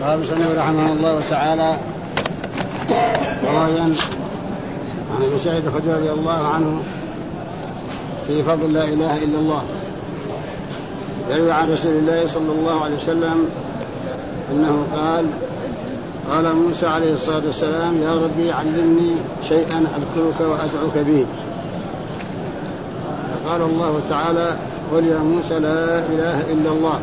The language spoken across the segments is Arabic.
قال مسلم رحمه الله تعالى رواية عن ابي سعيد الخدري رضي الله عنه في فضل لا إله إلا الله، يروي عن رسول الله صلى الله عليه وسلم أنه قال موسى عليه الصلاة والسلام: يا ربي علمني شيئا أذكرك وأدعوك به. فقال الله تعالى: قل يا موسى لا إله إلا الله.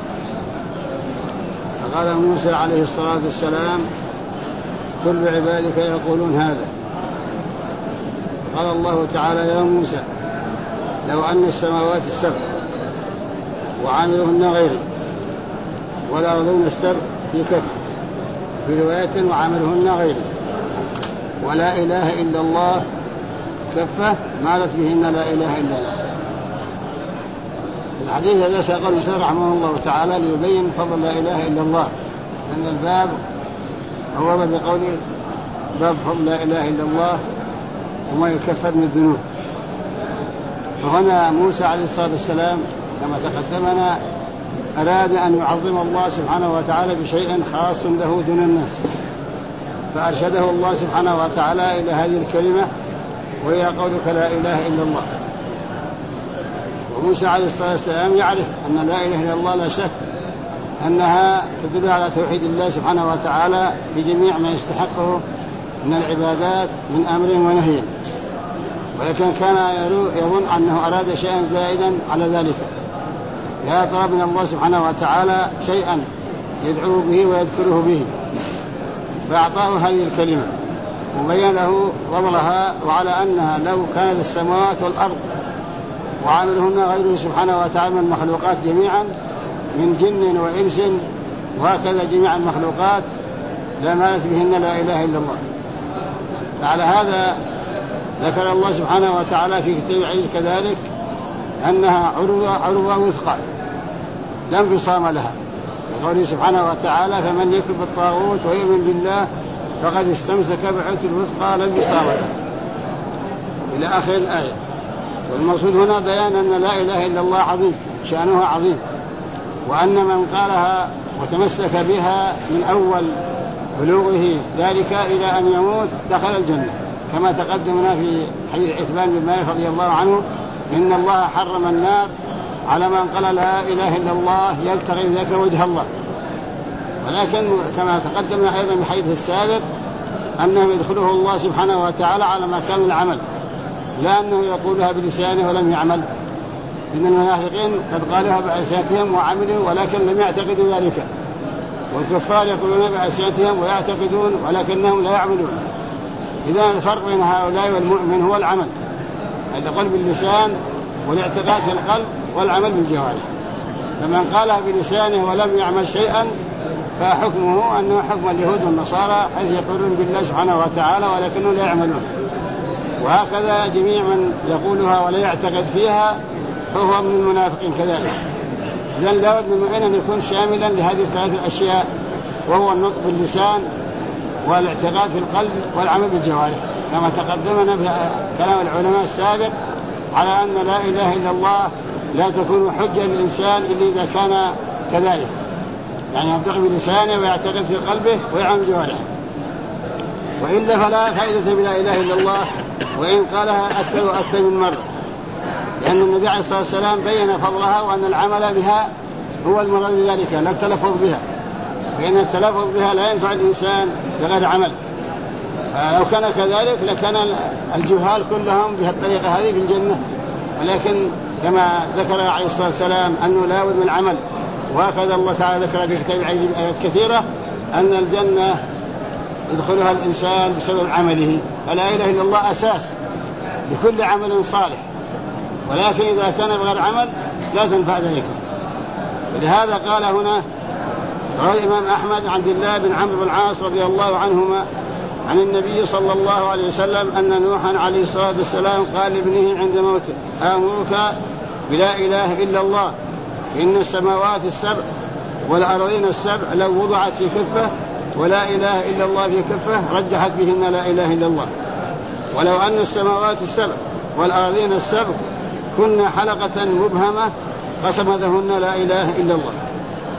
فقال موسى عليه الصلاة والسلام: كل عبادك يقولون هذا. قال الله تعالى: يا موسى لو أن السماوات السبع وعاملهن غيري والأرضون السبع في كف، في رواية وعاملهن غيري، ولا إله إلا الله كفة مالت بهن لا إله إلا الله. الحديث هذا ساقه المسلم رحمه الله تعالى ليبين فضل لا إله إلا الله، لأن الباب هو بقوله باب فضل لا إله إلا الله وما يكفر من الذنوب. فهنا موسى عليه الصلاة والسلام كما تقدمنا أراد أن يعظم الله سبحانه وتعالى بشيء خاص له دون الناس، فأرشده الله سبحانه وتعالى إلى هذه الكلمة وهي قولك لا إله إلا الله. وموسى عليه الصلاة والسلام يعرف أن لا إله إلا الله لا شك أنها تدل على توحيد الله سبحانه وتعالى في جميع ما يستحقه من العبادات من أمر ونهي، ولكن كان يظن أنه أراد شيئا زائدا على ذلك، لا طلب من الله سبحانه وتعالى شيئا يدعو به ويذكره به، فأعطاه هذه الكلمة وبين له فضلها، وعلى أنها لو كانت السماوات والأرض وعاملهن غيره سبحانه وتعالى من المخلوقات جميعا من جن وإنس وهكذا جميع المخلوقات لمالت بهن لا إله إلا الله. فعلى هذا ذكر الله سبحانه وتعالى في كتاب عزيز كذلك أنها عروة وثقى لا انفصام لها، وقوله سبحانه وتعالى: فمن يكفر بالطاغوت ويؤمن بالله فقد استمسك بالعروة الوثقى لا انفصام لها، إلى آخر الآية. والمقصود هنا بيان أن لا إله إلا الله عظيم، شأنها عظيم، وأن من قالها وتمسك بها من أول بلوغه ذلك إلى أن يموت دخل الجنة، كما تقدمنا في حديث عثمان بن مالك رضي الله عنه: إن الله حرم النار على من قال لا إله إلا الله يبتغي ذاك وجه الله. ولكن كما تقدمنا أيضا في الحديث السابق أنه يدخله الله سبحانه وتعالى على مكان العمل، لا أنه يقولها بلسانه ولم يعمل. إن المنافقين قد قالوها بألسنتهم وعملوا ولكن لم يعتقدوا ذلك، والكفار يقولون بألسنتهم ويعتقدون ولكنهم لا يعملون. إذا الفرق بين هؤلاء والمؤمن هو العمل، القول باللسان والاعتقاد في القلب والعمل بالجوارح. فمن قالها بلسانه ولم يعمل شيئا فحكمه أنه حكم اليهود والنصارى، حيث يقولون بالله سبحانه وتعالى ولكنهم لا يعملون. وهكذا جميع من يقولها ولا يعتقد فيها فهو من المنافقين كذلك. إذن لا بد من المؤمن أن يكون شاملا لهذه الثلاث الأشياء، وهو النطق باللسان والاعتقاد في القلب والعمل بالجوارح، كما تقدمنا في كلام العلماء السابق على أن لا إله إلا الله لا تكون حجة للإنسان إلا إذا كان كذلك، يعني ينطق بلسانه ويعتقد في قلبه ويعمل بجوارحه، وإلا فلا فائدة بلا إله إلا الله وإن قالها أكثر من مرة، لأن النبي عليه الصلاة والسلام بين فضلها وأن العمل بها هو المراد بذلك لا التلفظ بها، فإن التلفظ بها لا ينفع الإنسان بغير عمل. فلو كان كذلك لكان الجهال كلهم بهالطريقة هذه في الجنة، ولكن كما ذكر عليه الصلاة والسلام أنه لا بد من العمل، وهكذا الله تعالى ذكر في كتاب العزيز آيات كثيرة أن الجنة يدخلها الإنسان بسبب عمله، فلا إله إلا الله أساس لكل عمل صالح، ولكن إذا كان بغير عمل لا تنفع ذلك. ولهذا قال هنا روى الإمام أحمد عن عبد الله بن عمرو بن العاص رضي الله عنهما عن النبي صلى الله عليه وسلم أن نوحا عليه الصلاة والسلام قال لابنه عند موته: آمرك بلا إله إلا الله، إن السماوات السبع والأرضين السبع لو وضعت في كفة ولا إله إلا الله في كفة رجحت بهن لا إله إلا الله، ولو أن السماوات السبع والأرضين السبع كنا حلقة مبهمة قسمتهن لا إله إلا الله.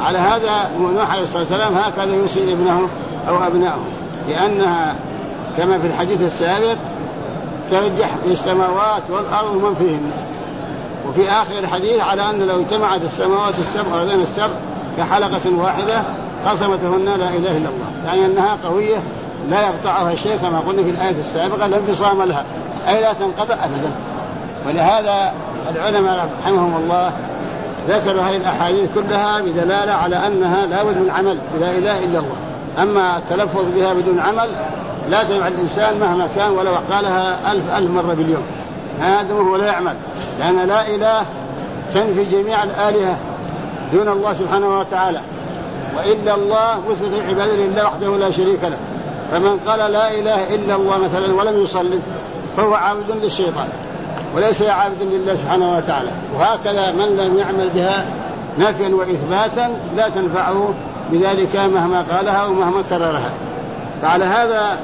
على هذا نوح عليه الصلاة والسلام هكذا يوصي ابنه أو أبنائه، لأنها كما في الحديث السابق ترجح في السماوات والأرض ومن فيهن. وفي آخر الحديث على أن لو اجتمعت السماوات السبع والأرضين السبع كحلقة واحدة قسمتهن لا إله إلا الله، يعني أنها قوية لا يقطعها شيء كما قلنا في الآية السابقة لا انفصام لها، أي لا تنقطع أبدا. ولهذا العلماء رحمهم الله ذكروا هذه الأحاديث كلها بدلالة على أنها لا بد من عمل لا إله إلا الله. أما التلفظ بها بدون عمل لا تنفع الإنسان مهما كان ولو قالها 1000 مرة باليوم، هذا هو لا يعمل، لأن لا إله تنفي جميع الآلهة دون الله سبحانه وتعالى، وإلا الله مثبت العبادة لله وحده لا شريك له. فمن قال لا إله إلا الله مثلا ولم يصلي فهو عابد للشيطان وليس عابد لله سبحانه وتعالى. وهكذا من لم يعمل بها نفيا وإثباتا لا تنفعه بذلك مهما قالها ومهما كررها. فعلى هذا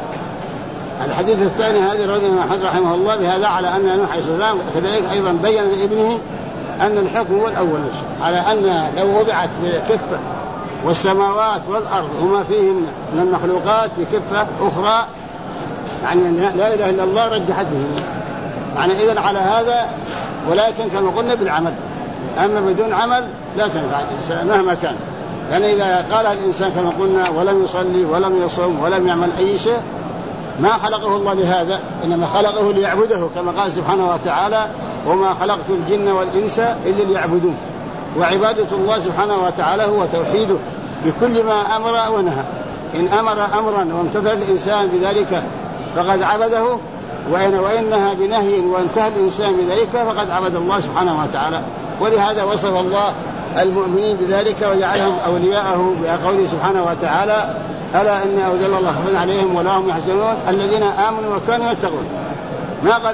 الحديث الثاني هذه الرجل محمد رحمه الله بهذا على أن نوح عليه السلام كذلك أيضا بين لابنه أن الحكم هو الأول، على أن لو وضعت بكفة والسماوات والأرض وما فيهن من المخلوقات في كفة أخرى يعني لا إله إلا الله رجحت بهن، يعني إذن على هذا. ولكن كما قلنا بالعمل، أما بدون عمل لا تنفع الإنسان مهما كان، يعني إذا قال الإنسان كما قلنا ولم يصلي ولم يصوم ولم يعمل أي شيء ما خلقه الله لهذا، إنما خلقه ليعبده كما قال سبحانه وتعالى وما خلقت الجن والإنس إلا ليعبدون. وعبادة الله سبحانه وتعالى هو توحيده بكل ما أمر ونهى. إن أمر أمرا وامتثل الإنسان بذلك فقد عبده، وإنها بنهي وانتهى الإنسان بذلك فقد عبد الله سبحانه وتعالى. ولهذا وصف الله المؤمنين بذلك وجعلهم أولياءه بقوله سبحانه وتعالى ألا إن أولياء الله خوف عليهم ولا هم يحزنون الذين آمنوا وكانوا يتقون. ما قال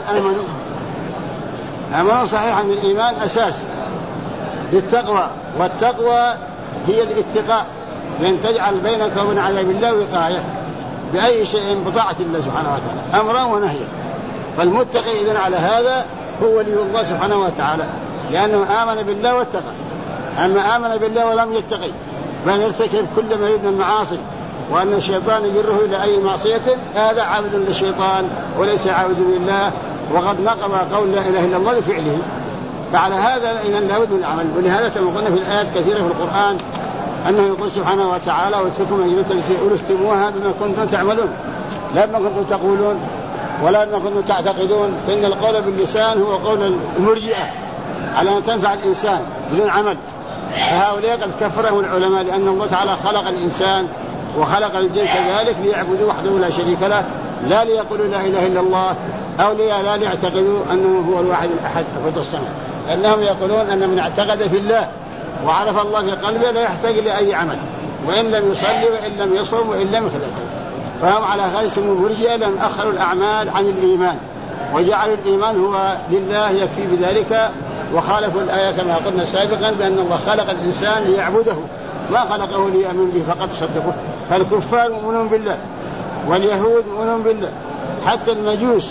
آمنوا صحيح أن الإيمان أساس للتقوى، والتقوى هي الاتقاء بأن تجعل بينك وبين عذاب الله وقاية بأي شيء بطاعة الله سبحانه وتعالى أمرا ونهيا. فالمتقي إذن على هذا هو ولي الله سبحانه وتعالى، لأنه آمن بالله واتقى. أما آمن بالله ولم يتقي بل يرتكب كل ما يبنى المعاصي وأن الشيطان يجره إلى أي معصية هذا عابد للشيطان وليس عابد لله، وقد نقض قول لا إله إلا الله بفعله. فعلى هذا إذن لا بد من العمل. ولهذا كما قلنا في الآيات كثيرة في القرآن أنه يقول سبحانه وتعالى واتقوا مجنة التي أورثتموها بما كنتم تعملون لا بما كنتم تقولون ولا بما كنتم تعتقدون، فإن القول باللسان هو قول المرجئة على أن تنفع الإنسان بدون عمل. فهؤلاء قد كفرهم العلماء، لأن الله تعالى خلق الإنسان وخلق الجن كذلك ليعبدوا وحده لا شريك له، لا ليقولوا لا إله إلا الله أو لا ليعتقدوا أنه هو الواحد الأحد فرد الصمد، لأنهم يقولون أن من اعتقد في الله وعرف الله في قلبه لا يحتاج لأي عمل، وإن لم يصلي وإن لم يصوم وإن لم كذا. فهم على هذا اسم المرجئة لم أخروا الأعمال عن الإيمان وجعلوا الإيمان هو لله يكفي بذلك، وخالفوا الآية كما قلنا سابقا بأن الله خلق الإنسان ليعبده ما خلقه ليؤمن به فقط صدقوا. فالكفار مؤمنون بالله واليهود مؤمنون بالله، حتى المجوس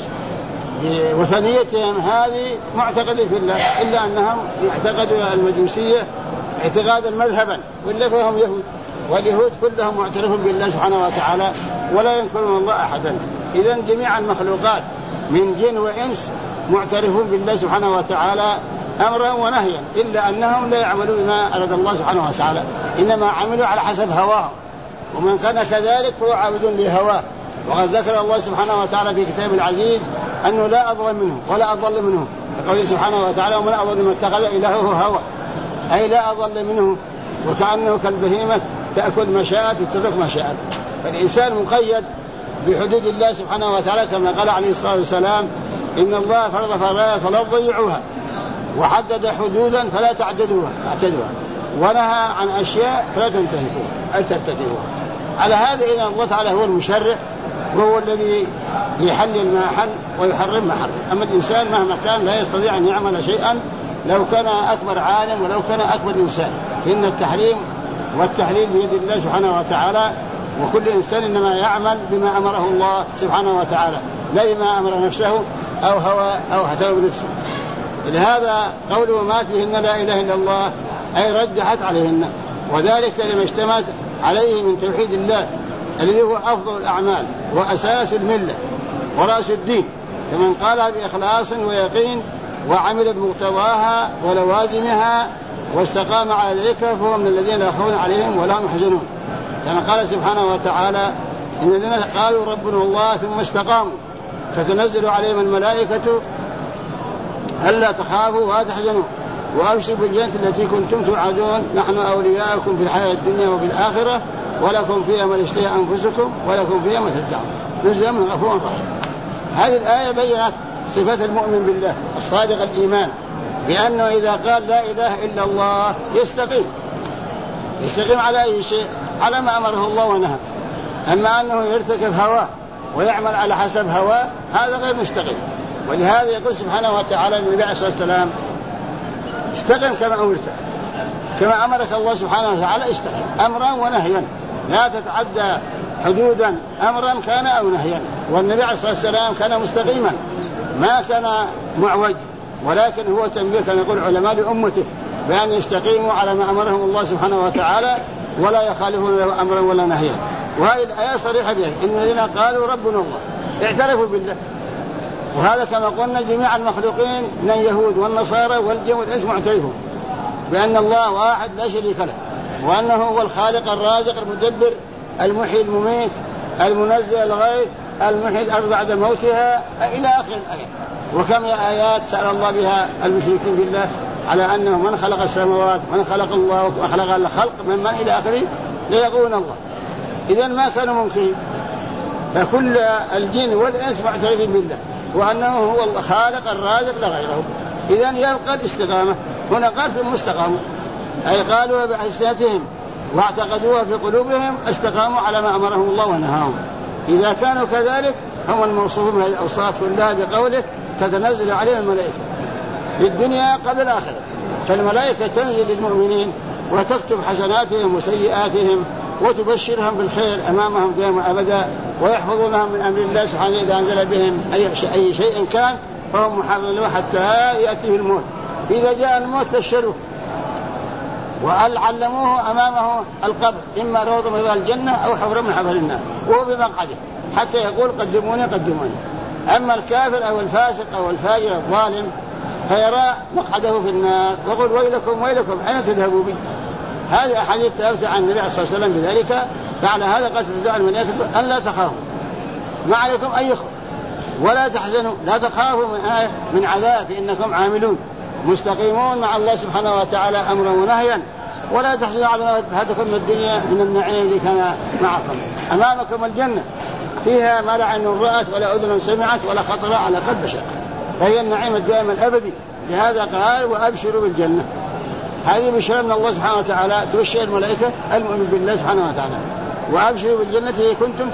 بوثنيتهم هذه معتقدين في الله، إلا أنهم يعتقدوا المجوسية اعتقادا مذهبا وإلا فهم يهود. واليهود كلهم معترفون بالله سبحانه وتعالى ولا ينكرون الله أحدا. إذن جميع المخلوقات من جن وإنس معترفون بالله سبحانه وتعالى أمرا ونهيا، إلا أنهم لا يعملون بما أراد الله سبحانه وتعالى، إنما عملوا على حسب هواه، ومن كان كذلك فهو عابد لهواه. وقد ذكر الله سبحانه وتعالى في كتاب العزيز أنه لا أظلم منه ولا أضل منه، يقول سبحانه وتعالى ومن أضل من اتخذ إلهه هوى، أي لا أضل منه، وكأنه كالبهيمة تأكل ما شاءت وتترك ما شاءت. فالإنسان مقيد بحدود الله سبحانه وتعالى كما قال عليه الصلاة والسلام إن الله فرض فرائض فلا تضيعوها وحدد حدودا فلا تعتدوها ونهى عن أشياء فلا ترتكبوها. على هذا إن الله تعالى هو المشرع وهو الذي يحلل ما حل ويحرم ما حرم. أما الإنسان مهما كان لا يستطيع أن يعمل شيئا لو كان أكبر عالم ولو كان أكبر إنسان، إن التحريم والتحليل بيد الله سبحانه وتعالى، وكل إنسان إنما يعمل بما أمره الله سبحانه وتعالى لا بما أمر نفسه أو هوى أو هتوى بنفسه. لهذا قوله مات بهن لا إله إلا الله أي رجحت عليهن، وذلك لما اجتمعت عليه من توحيد الله الذي هو أفضل الأعمال وأساس الملة ورأس الدين، فمن قالها بإخلاص ويقين وعمل بمقتضاها ولوازمها واستقام على ذلك فهو من الذين لا خوف عليهم ولا هم يحزنون. كما قال سبحانه وتعالى: إن الذين قالوا ربنا الله ثم استقاموا تتنزل عليهم الملائكة ألا تخافوا ولا تحزنوا وأبشروا بالجنة التي كنتم توعدون نحن أولياؤكم في الحياة الدنيا وفي الآخرة ولكم فيها ما تشتهي أنفسكم ولكم فيها ما تدعون نزلا من غفور رحيم. هذه الآية بيّنت صفة المؤمن بالله الصادق الإيمان بأنه إذا قال لا إله إلا الله يستقيم على أي شيء؟ على ما أمره الله ونهى. أما أنه يرتكب هواه ويعمل على حسب هواه هذا غير مستقيم. ولهذا يقول سبحانه وتعالى للنبي عليه الصلاة والسلام: استقم كما أمرت، كما أمرك الله سبحانه وتعالى استقم أمرا ونهيا، لا تتعدى حدودا أمرا كان أو نهيا. والنبي عليه الصلاة والسلام كان مستقيما ما كان معوج، ولكن هو تنبيه كما يقول العلماء لأمته بأن يستقيموا على ما أمرهم الله سبحانه وتعالى ولا يخالفون له أمرا ولا نهيا. وهذه الآية صريحة بها: إن الذين قالوا ربنا الله اعترفوا بالله. وهذا كما قلنا جميع المخلوقين من اليهود والنصارى والجن والإنس معترفون بأن الله واحد لا شريك له، وأنه هو الخالق الرازق المدبر المحيي المميت المنزل الغيث المحيي الأرض بعد موتها إلى آخر الآيات. وكم آيات سأل الله بها المشركين بالله على أنه من خلق السماوات من خلق الله وخلق الخلق من إلى آخره ليقولون الله. إذن ما كانوا منكرين، فكل الجن والإنس معترفين بالله وأنه هو الخالق الرازق لغيره. إذن يبقى الاستقامة. هنا قال ثم استقاموا، أي قالوا بألسنتهم واعتقدوها في قلوبهم استقاموا على ما أمرهم الله ونهاهم. إذا كانوا كذلك هم الموصوفون بهذه الأوصاف كلها بقوله: تتنزل عليهم الملائكة في الدنيا قبل الآخرة. فالملائكة تنزل للمؤمنين وتكتب حسناتهم وسيئاتهم وتبشرهم بالخير أمامهم دائما أبدا، ويحفظونهم من أمر الله سبحانه إذا أنزل بهم أي شيء كان فهم محافظون له حتى يأتيه الموت. إذا جاء الموت بشروه وعلموه أمامه القبر، إما روضة من رياض الجنة أو حفرة من حفر النار، وهو بمقعده حتى يقول: قدموني قدموني. أما الكافر أو الفاسق أو الفاجر الظالم فيرى مقعده في النار ويقول: ويلكم ويلكم أين تذهبوا بي؟ هذه أحاديث ثابتة عن النبي عليه الصلاة والسلام بذلك. فعلى هذا قد تدعو الملائكة أن لا تخافوا، ما عليكم أي خوف، ولا تحزنوا، لا تخافوا من عذاب، إنكم عاملون مستقيمون مع الله سبحانه وتعالى أمرا ونهيا، ولا تحزنوا على ما فاتكم من الدنيا من النعيم الذي كان معكم. أمامكم الجنة فيها ما لا عين رأت ولا أذن سمعت ولا خطر على قلب بشر، فهي النعيم الدائم الأبدي. لهذا قال: وأبشروا بالجنة. هذه بشرى من الله سبحانه وتعالى تبشر الملائكة المؤمن بالله سبحانه وتعالى: وأبشروا بالجنة كنتم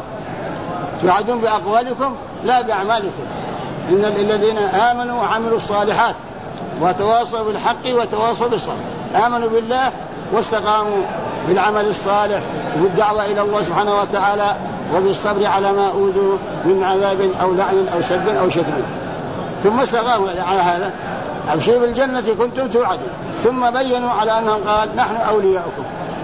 توعدون بأقوالكم لا بأعمالكم، إن الذين آمنوا وعملوا الصالحات وتواصوا بالحق وتواصوا بالصبر. آمنوا بالله واستقاموا بالعمل الصالح والدعوة إلى الله سبحانه وتعالى وبالصبر على ما أوذوا من عذاب أو لعن أو سب أو شتم، ثم استقاموا على هذا: أبشروا بالجنة كنتم توعدون. ثم بينوا على أنهم قال: نحن أولياؤكم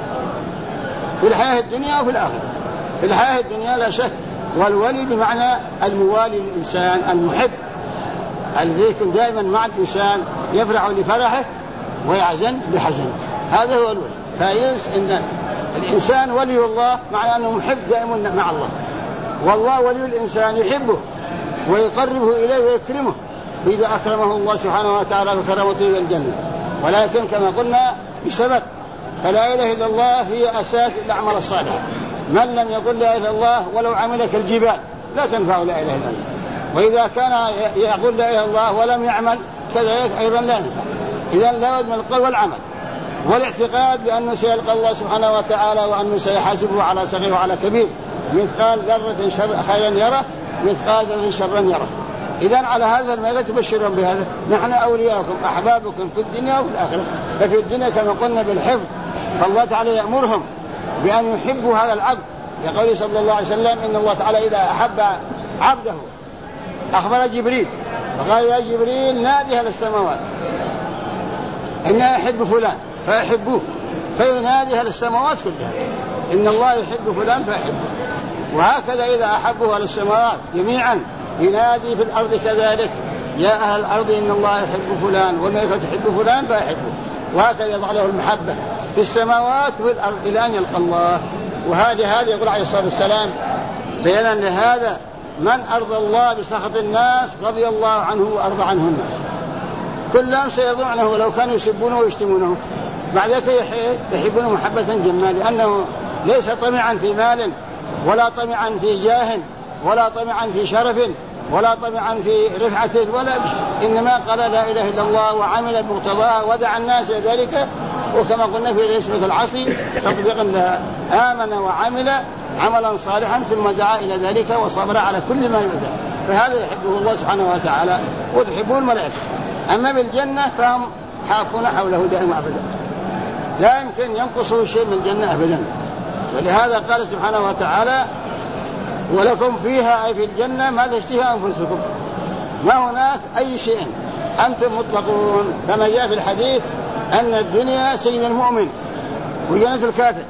في الحياة الدنيا وفي الآخرة. في الحياة الدنيا لا شك، والولي بمعنى الموالي للإنسان المحب الذي يكون دائما مع الإنسان يفرح لفرحه ويحزن لحزنه، هذا هو الولي. فينس إن الإنسان ولي الله معنى أنه محب دائما مع الله، والله ولي الإنسان يحبه ويقربه إليه ويكرمه، وإذا أكرمه الله سبحانه وتعالى فكرمته إلى الجنة. ولكن كما قلنا بسبب، فلا إله إلا الله هي أساس الأعمال الصالحة. من لم يقل لا إله إلا الله ولو عملك الجبال لا تنفع لا إله إلا الله. وإذا كان يقول لا إله إلا الله ولم يعمل كذلك أيضا لا ينفع. إذا لا بد من القول والعمل والاعتقاد بأنه سيلقى الله سبحانه وتعالى وأنه سيحاسبه على صغير وعلى كبير، مثقال ذرة خيرا يره مثقال ذرة شرا يره. إذا على هذا المعنى تبشرهم بهذا: نحن أولياؤكم أحبابكم في الدنيا وفي الآخرة. ففي الدنيا كما قلنا بالحفظ، فالله تعالى يأمرهم بأن يحبوا هذا العبد، يقول صلى الله عليه وسلم: إن الله تعالى إذا أحب عبده أخبر جبريل فقال: يا جبريل نادي أهل السماوات إنه يحب فلان فيحبوه، فينادي أهل السماوات كلها إن الله يحب فلان فأحبه. وهكذا إذا أحبه أهل السماوات جميعا ينادي في الأرض كذلك يا أهل الأرض إن الله يحب فلان والملائكة تحب فلان فأحبه. وهكذا يضع له المحبة في السماوات والأرض إلى أن يلقى الله. وهذا يقول عليه الصلاة والسلام بيانا لهذا من أرضى الله بسخط الناس رضي الله عنه وأرضى عنه الناس. كلهم سيضعنه لو كانوا يسبونه ويشتمونه، بعد ذلك يحبونه محبة جمة، لأنه ليس طمعا في مال ولا طمعا في جاه ولا طمعا في شرف ولا طمعا في رفعة ولا بشيء، إنما قال لا إله إلا الله وعمل بمقتضاها ودعا الناس إلى ذلك. وكما قلنا في اسمة العصر تطبيقا لها آمن وعمل عملا صالحا ثم دعا إلى ذلك وصبر على كل ما يؤذى، فهذا يحبه الله سبحانه وتعالى وتحبه الملائكة. أما بالجنة فهم حافون حوله دائما أبدا، لا يمكن ينقصه شيء من الجنة أبدا. ولهذا قال سبحانه وتعالى ولكم فيها أي في الجنة ما تشتهي أنفسكم، ما هناك أي شيء أنتم مطلقون، كما جاء في الحديث أن الدنيا سجن المؤمن وجنة الكافر،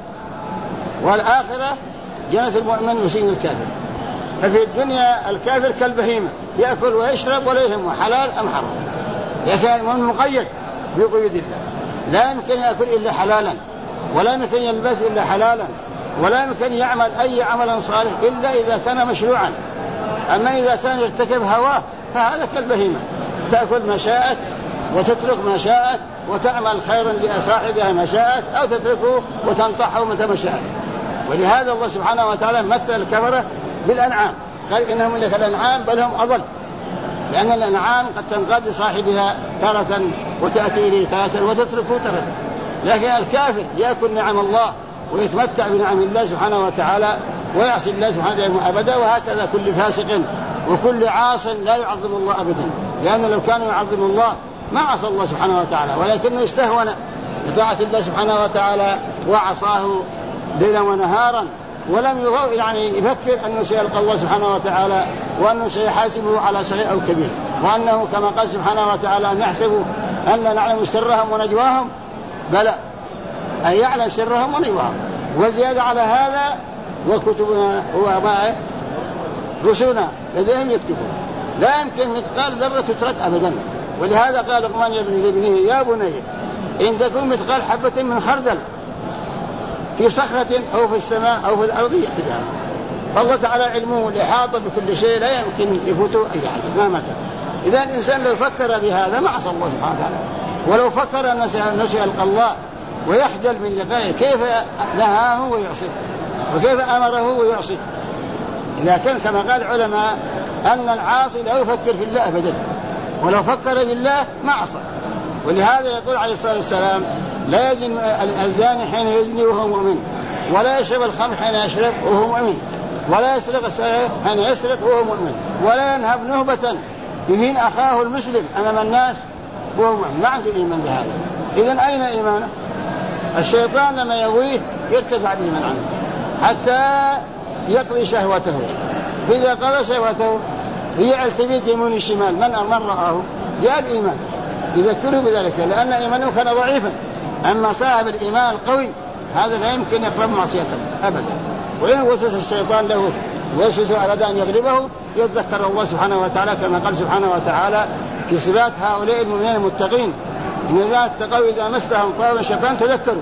والآخرة جنة المؤمن وسجن الكافر. ففي الدنيا الكافر كالبهيمة يأكل ويشرب ولا يهمه حلال أم حرام، لكن المؤمن مقيد بقيود الله، لا يمكن يأكل إلا حلالا ولا يمكن يلبس إلا حلالا ولا يمكن يعمل أي عمل صالح إلا إذا كان مشروعا. أما إذا كان يرتكب هواه فهذا كالبهيمة تأكل ما شاءت وتترك ما شاءت وتعمل خيرا لصاحبها ما شاءت أو تتركه وتنطحه متى ما شاءت. ولهذا الله سبحانه وتعالى مثل الكفرة بالأنعام، قال إنهم لك الأنعام بل هم أضل، لأن الأنعام قد تنقاد لصاحبها تارة وتأتي إليه تارة وتتركه تارة، لكن الكافر يأكل نعم الله ويتمتع بنعم الله سبحانه وتعالى ويعصي الله سبحانه وتعالى أبدا. وهكذا كل فاسق وكل عاص لا يعظم الله أبدا، لأنه لو كانوا يعظم الله ما عصى الله سبحانه وتعالى، ولكنه استهون بطاعة الله سبحانه وتعالى وعصاه ليلا ونهارا ولم يفكر أنه سيلقى الله سبحانه وتعالى وأنه سيحاسبه على صغير أو كبير، وأنه كما قال سبحانه وتعالى أن يحسبوا أن نعلم سرهم ونجواهم، بلى أن يعلم سرهم ونجواهم. وزيادة على هذا وكتبنا وما رسلنا لديهم يكتبون، لا يمكن مثقال ذرة تترك أبدا. ولهذا قال لقمان لابنه يا بني إن تكون مثقال حبة من خردل في صخرة أو في السماء أو في الأرض يأتي بها. فالله تعالى علمه الإحاطة بكل شيء لا يمكن يفوته أي حاجة مهما كان. إذا الإنسان لو فكر بهذا ما عصى الله سبحانه وتعالى، ولو فكر أنه سيلقى الله ويحجل من لقائه كيف نهاه ويعصيه وكيف أمره ويعصيه. إذا كان كما قال العلماء أن العاصي لا يفكر في الله أبدا، ولو فكر بالله ما عصى. ولهذا يقول عليه الصلاة والسلام لا يزن الزاني حين يزني وهو مؤمن، ولا يشرب الخمر حين يشرب وهو مؤمن، ولا يسرق السرقة حين يسرق وهو مؤمن، ولا ينهب نهبة يهين أخاه المسلم أمام الناس وهو مؤمن. ما عنده إيمان بهذا. إذن أين إيمانه؟ الشيطان لما يغويه يرتفع الإيمان عنه حتى يقضي شهوته، فإذا قضى شهوته هي التفت يمين الشمال من رآه جاء الإيمان يذكره بذلك، لأن إيمانه كان ضعيفا. أما صاحب الإيمان القوي هذا لا يمكن يقرب معصية أبدا. وإن وسوس الشيطان له وسوس أراد أن يغلبه يتذكر الله سبحانه وتعالى كما قال سبحانه وتعالى في صفات هؤلاء المؤمنين المتقين إن إذا اتقوا إذا مسهم طائف الشيطان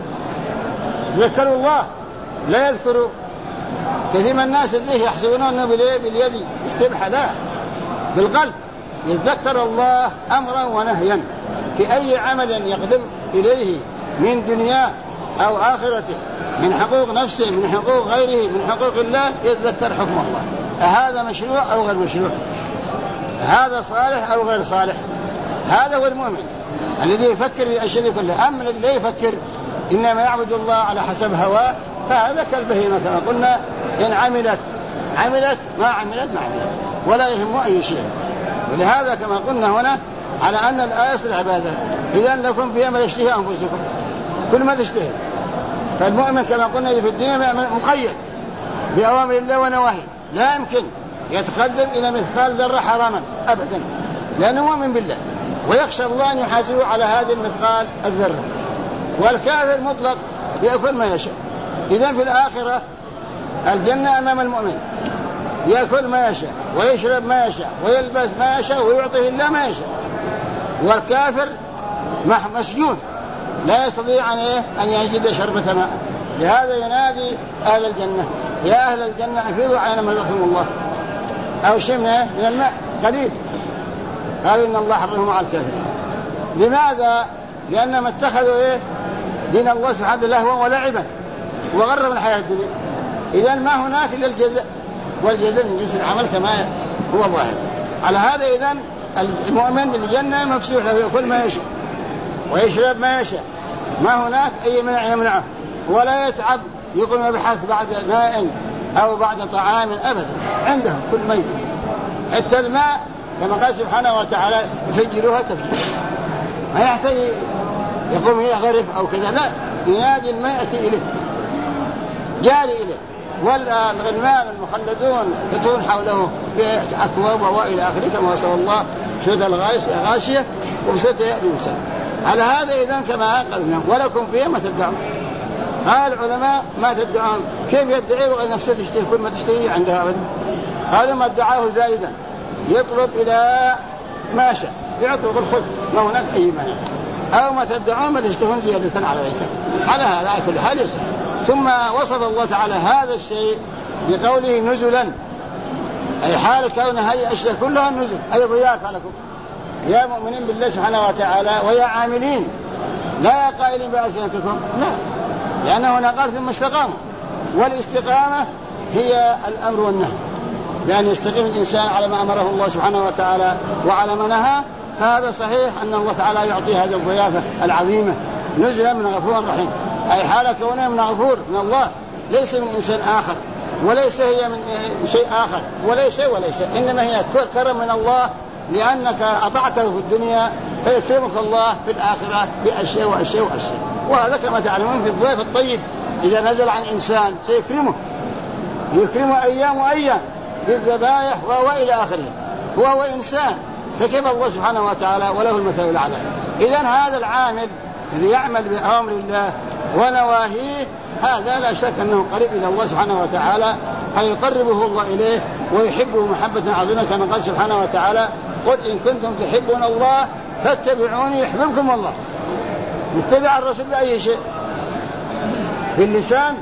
تذكروا الله لا يذكروا. كثير من الناس يحسبون أنه باليد السبحة، لا، بالقلب يتذكر الله أمرا ونهيا في أي عمل يقدم إليه من دنيا أو آخرته، من حقوق نفسه من حقوق غيره من حقوق الله، يتذكر حكم الله. هذا مشروع أو غير مشروع، هذا صالح أو غير صالح. هذا هو المؤمن الذي يفكر بالأشياء كلها. أما الذي لا يفكر إنما يعبد الله على حسب هواه فهذا كالبهيمة كما قلنا، إن عملت ما عملت ولا يهمه أي شيء. ولهذا كما قلنا هنا على أن الآية العبادة إذا لكم فيها ما تشتهي أنفسكم كل ما تشتهي. فالمؤمن كما قلنا في الدنيا مقيد بأوامر الله ونواهي، لا يمكن يتقدم إلى مثقال ذرة حراما أبدا، لأنه مؤمن بالله ويخشى الله أن يحاسبه على هذه المثقال الذرة. والكافر مطلق يأكل ما يشاء. إذن في الآخرة الجنة أمام المؤمن، يأكل ما يشاء ويشرب ما يشاء ويلبس ما يشاء ويعطيه الله ما يشاء. والكافر مسجون لا يستطيع أن يجد شربة ماء. لهذا ينادي أهل الجنة: يا أهل الجنة أفيضوا علينا من رحمه الله أو شمنا من الماء قليل. قالوا إن الله حرمهم على الكافر. لماذا؟ لأنهم اتخذوا دين الله سبحانه لهوا ولعبا وغرهم الحياة الدنيا. إذن ما هناك إلا الجزاء، والجزاء من جنس العمل كما هو ظاهر. على هذا إذن المؤمن بالجنة مفسوح له، يأكل ما يشاء ويشرب ما يشاء، ما هناك أي منع يمنعه، ولا يتعب يقوم يبحث بعد ماء أو بعد طعام أبدا، عنده كل ميت. حتى الماء كما قال سبحانه وتعالى: يفجروها تفجيرا. ما يحتاج يقوم يغرف أو كذا، لا، ينادي الماء يأتي إليه جاري إليه. والغلمان المخلدون يطون حوله بأكواب وإلى آخره كما وصف الله شهد الغاشية وبسوط الإنسان. على هذا إذن كما قلنا: ولكم فيها ما تدعون. قال العلماء: ما تدعون كيف يدعي وغير نفسه تشتهي كل ما تشتهي عندها أبدا؟ قالوا: ما ادعاه زائدا يطلب إلى ما شاء، يعطوا الخلق ما هناك أي مانع، أو ما تدعون ما تشتهون زيادة على ذلك. على هذا كل حال يسأل. ثم وصف الله تعالى هذا الشيء بقوله: نزلا، أي حال كون هذه الأشياء كلها نزل، أي ضيافة لكم يا مؤمنين بالله سبحانه وتعالى ويا عاملين، لا يا قائلين بألسنتكم، لا، لأنه هنا قال ثم استقاموا. والاستقامة هي الأمر والنهي، بأن يستقيم الإنسان على ما أمره الله سبحانه وتعالى وعلى ما نهى. فهذا صحيح أن الله تعالى يعطي هذه الضيافة العظيمة نزلا من غفور رحيم، أي حال كونه من غفور من الله، ليس من إنسان آخر، وليس هي من شيء آخر، وليس إنما هي كرم من الله، لأنك أطعته في الدنيا فيكرمك الله في الآخرة بأشياء وأشياء وأشياء. وهذا كما تعلمون في الضيف الطيب إذا نزل عن إنسان سيكرمه، يكرمه أيام وأيام بالذبائح وإلى آخره، هو إنسان، فكيف الله سبحانه وتعالى وله المثل الأعلى. إذن هذا العامل الذي يعمل بأمر الله ونواهيه هذا لا شك أنه قريب إلى الله سبحانه وتعالى، فيقربه الله إليه ويحبه محبة عظيمة كما قال سبحانه وتعالى: قل إن كنتم تحبون الله فاتبعوني يحببكم الله. نتبع الرسول بأي شيء، باللسان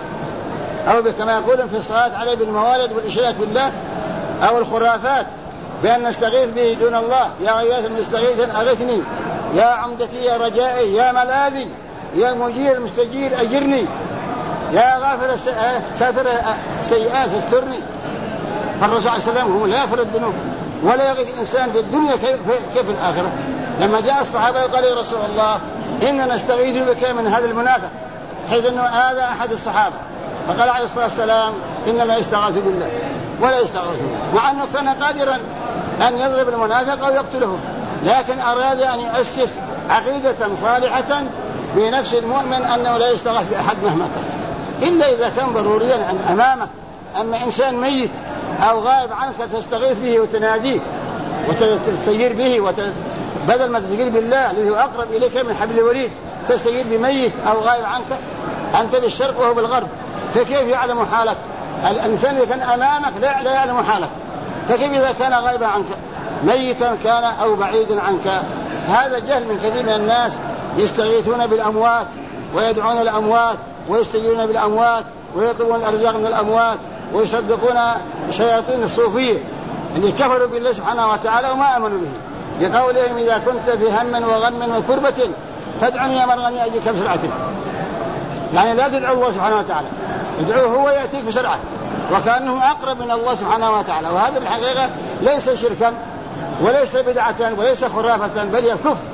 أو كما يقولون في الصلاة عليه بالموالد والإشراك بالله، أو الخرافات بأن نستغيث به دون الله: يا غياث المستغيث أغثني، يا عمدتي يا رجائي يا ملاذي يا مجير المستجير أجرني، يا غافر ساتر السيئات استرني. فالرسول عليه السلام هو لا يغفر الذنوب ولا يغيث الإنسان في الدنيا كيف الآخرة. لما جاء الصحابة قال: يا رسول الله إننا نستغيث بك من هذا المنافق، حيث أنه هذا أحد الصحابة، فقال عليه الصلاة والسلام: إن لا يستغاث بالله ولا يستغاث به، مع أنه كان قادرا أن يضرب المنافق أو يقتله، لكن أراد أن يؤسس عقيدة صالحة بنفس المؤمن أنه لا يستغاث بأحد مهما كان، إلا إذا كان ضروريا أمامك. أما إنسان ميت أو غائب عنك تستغيث به وتناديه وتستجير به بدل ما تستجير بالله الذي هو أقرب إليك من حبل الوريد، تستجير بميت أو غائب عنك، أنت بالشرق وهو بالغرب، فكيف يعلم حالك؟ الإنسان إذا كان أمامك لا يعلم حالك، فكيف إذا كان غائبا عنك ميتا كان أو بعيدا عنك؟ هذا جهل من كثير من الناس، يستغيثون بالأموات ويدعون الأموات ويستجيرون بالأموات ويطلبون الأرزاق من الأموات ويصدقون شياطين الصوفية اللي كفروا بالله سبحانه وتعالى وما آمنوا به، بقولهم: إذا كنت في هم وغم وكربة فادعني يا مرغني أجيك بسرعة. يعني لا تدعو الله سبحانه وتعالى، ادعوه هو يأتيك بسرعة، وكأنه أقرب من الله سبحانه وتعالى. وهذا بالحقيقة ليس شركا وليس بدعة وليس خرافة، بل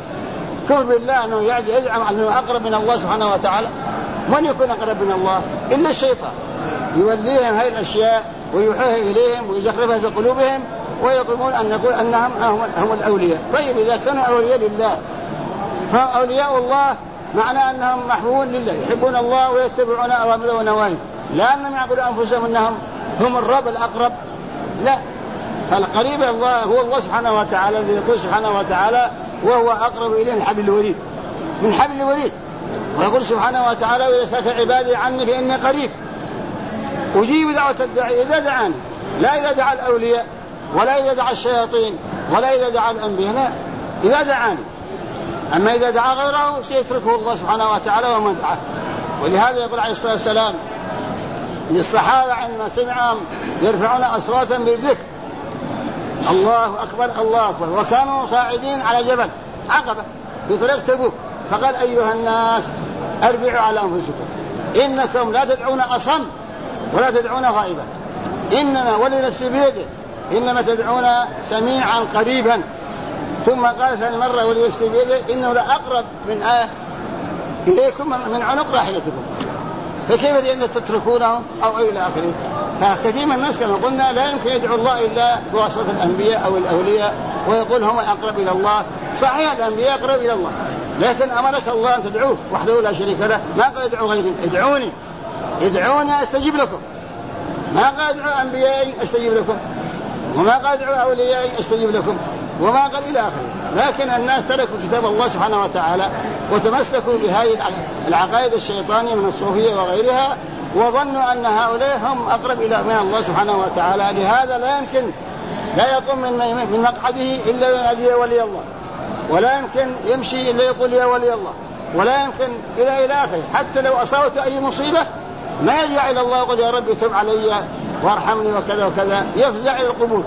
كفر بالله أنه يزعم أنه أقرب من الله سبحانه وتعالى. من يكون أقرب من الله إلا الشيطان، يوليهم هذه الأشياء ويوحيها إليهم ويزخرفها في قلوبهم ويقومون أن نقول أنهم هم الأولياء. طيب إذا كانوا أولياء لله فأولياء الله معنى أنهم محبوبون لله، يحبون الله ويتبعون أوامره ونواهيه، لأنهم يعقلون أنفسهم أنهم هم الرب الأقرب، لا، فالقريب الله هو الله سبحانه وتعالى الذي يقول سبحانه وتعالى: وهو أقرب إليه من حبل الوريد، من حبل الوريد. ويقول سبحانه وتعالى وإذا سألك عبادي عني فإني قريب أجيب دعوة الداعي إذا دعاني، لا إذا دعا الأولياء ولا إذا دعا الشياطين ولا إذا دعا الأنبياء، لا إذا دعاني. أما إذا دعا غيره سيتركه الله سبحانه وتعالى ومن دعاه. ولهذا يقول عليه الصلاة والسلام للصحابة عندما سمعهم يرفعون أصواتا بالذكر الله أكبر الله أكبر، وكانوا صاعدين على جبل عقبة في طريق تبوك، فقال أيها الناس أربعوا على أنفسكم إنكم لا تدعون أصم ولا تدعون غائبا، إنما ولي نفسي بيده إنما تدعون سميعا قريبا. ثم قال ثاني مرة ولي نفسي بيده إنه لأقرب من إليكم من عنق راحلتكم، فكيف أن تتركونه أو إلى آخره. فكثير من الناس كما قلنا لا يمكن يدعو الله إلا بواسطة الأنبياء أو الأولياء ويقول هم الأقرب إلى الله. صحيح الأنبياء أقرب إلى الله، لكن أمرك الله أن تدعوه وحده لا شريك له، ما قال ادعوا غيري، ادعوني أستجيب لكم، ما قال ادعوا أنبيائي أستجيب لكم، وما قال ادعوا أوليائي أستجيب لكم، وما قال إلى آخره. لكن الناس تركوا كتاب الله سبحانه وتعالى وتمسكوا بهذه العقائد الشيطانية من الصوفية وغيرها، وظنوا أن هؤلاء هم أقرب إلى من الله سبحانه وتعالى. لهذا لا يمكن لا يقوم من مقعده إلا ينادي يا ولي الله، ولا يمكن يمشي إلا يقول يا ولي الله، ولا يمكن إلى آخره. حتى لو أصابت أي مصيبة ما يرجع إلى الله ويقول يا رب تب علي وارحمني وكذا وكذا، يفزع إلى القبور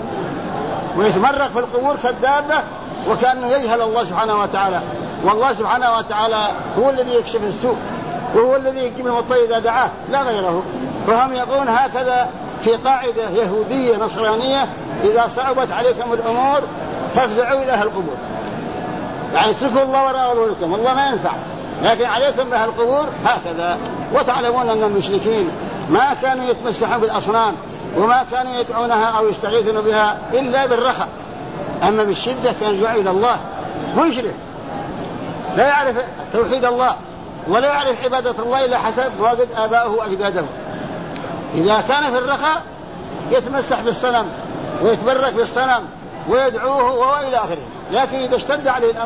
ويتمرق في القبور كالدابة وكأنه يجهل الله سبحانه وتعالى. والله سبحانه وتعالى هو الذي يكشف السوء وهو الذي يجيب المضطر إذا دعاه لا غيره. فهم يقولون هكذا في قاعدة يهودية نصرانية إذا صعبت عليكم الأمور فافزعوا إلى أهل القبور، يعني اتركوا الله وراء ظهوركم، والله ما ينفع، لكن عليكم بأهل القبور هكذا. وتعلمون أن المشركين ما كانوا يتمسحون بالأصنام وما كانوا يدعونها أو يستغيثون بها إلا بالرخاء، أما بالشدة كان يرجع إلى الله. مشرك لا يعرف توحيد الله ولا يعرف عبادة الله إلا حسب وجد آباؤه وأجداده. إذا كان في الرخاء يتمسح بالصنم ويتبرك بالصنم ويدعوه وإلى آخره، لكن إذا اشتد عليه الأمر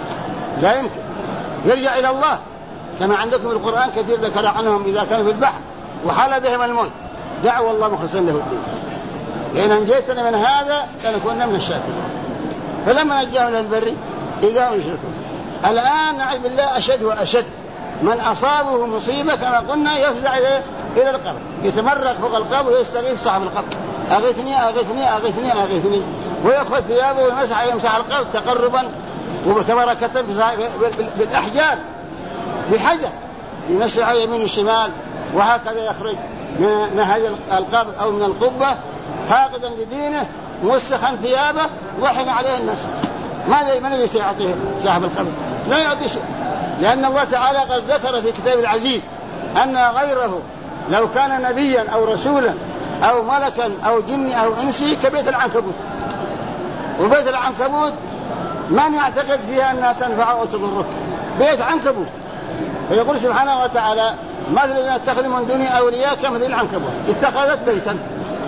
لا يمكن يرجع إلى الله. كما عندكم القرآن كثير ذكر عنهم إذا كانوا في البحر وحال بهم الموت دعوا الله مخلصين له الدين، لأن أنجيتنا من هذا لنكون من الشاكرين. فلما نجاهم إلى البر إذا هم يشركون. الآن نعوذ بالله أشد وأشد، من أصابه مصيبة كما قلنا يفزع إلى القبر، يتمرق فوق القبر ويستغيث صاحب القبر أغثني أغثني أغثني أغثني، ويأخذ ثيابه ويمسح القبر تقربا وبركة بالأحجار بحجر يمسح يمين الشمال، وهكذا يخرج من هذا القبر أو من القبة فاقدا لدينه موسخا ثيابه ضحك عليه الناس. من الذي سيعطيه صاحب القبر؟ لا يعطي شيء، لأن الله تعالى قد ذكر في كتاب العزيز أن غيره لو كان نبيا أو رسولا أو ملكا أو جن أو إنسي كبيت العنكبوت، وبيت العنكبوت من يعتقد فيها أنها تنفع أو تضره؟ بيت عنكبوت. فيقول سبحانه وتعالى مثل الذين اتخذوا من دونه أولياء كمثل العنكبوت اتخذت بيتا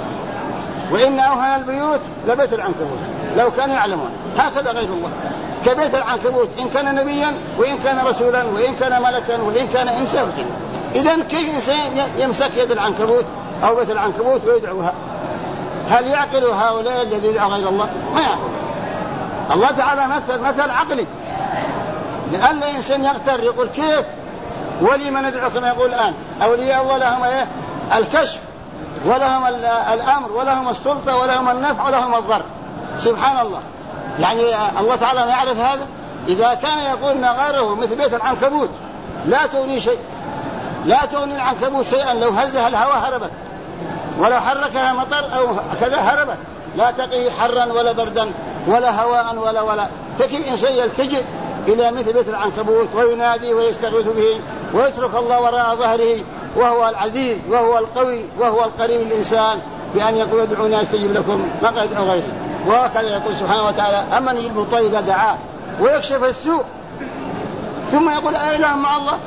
وإن أوهن البيوت لبيت العنكبوت لو كانوا يعلمون. هكذا غير الله كبيت العنكبوت إن كان نبيا وإن كان رسولا وإن كان ملكا وإن كان إنسا وجنا. إذن كيف إنسان يمسك يد العنكبوت أو بيت العنكبوت ويدعوها؟ هل يعقل هؤلاء الذين يدعو غير الله؟ ما يعقل. الله تعالى مثل عقلي لأن الإنسان يغتر يقول كيف ولي من ندعو كما يقول الآن أولياء الله لهم الكشف ولهم الأمر ولهم السلطة ولهم النفع ولهم الضر. سبحان الله، يعني الله تعالى ما يعرف هذا؟ إذا كان يقول أن غيره مثل بيت العنكبوت لا تغني شيء، لا تغني العنكبوت شيئا، لو هزها الهواء هربت ولو حركها مطر أو كذا هربت، لا تقي حرا ولا بردا ولا هواء ولا فكيف إنسان يلتجئ إلى مثل بيت العنكبوت وينادي ويستغيث به ويترك الله وراء ظهره وهو العزيز وهو القوي وهو القريب الإنسان بأن يقول ادعوني أستجب لكم ما قد يدعو غيري. وهكذا يقول سبحانه وتعالى أمن يجيب الطيب إذا دعاه ويكشف السوء، ثم يقول إله مع الله؟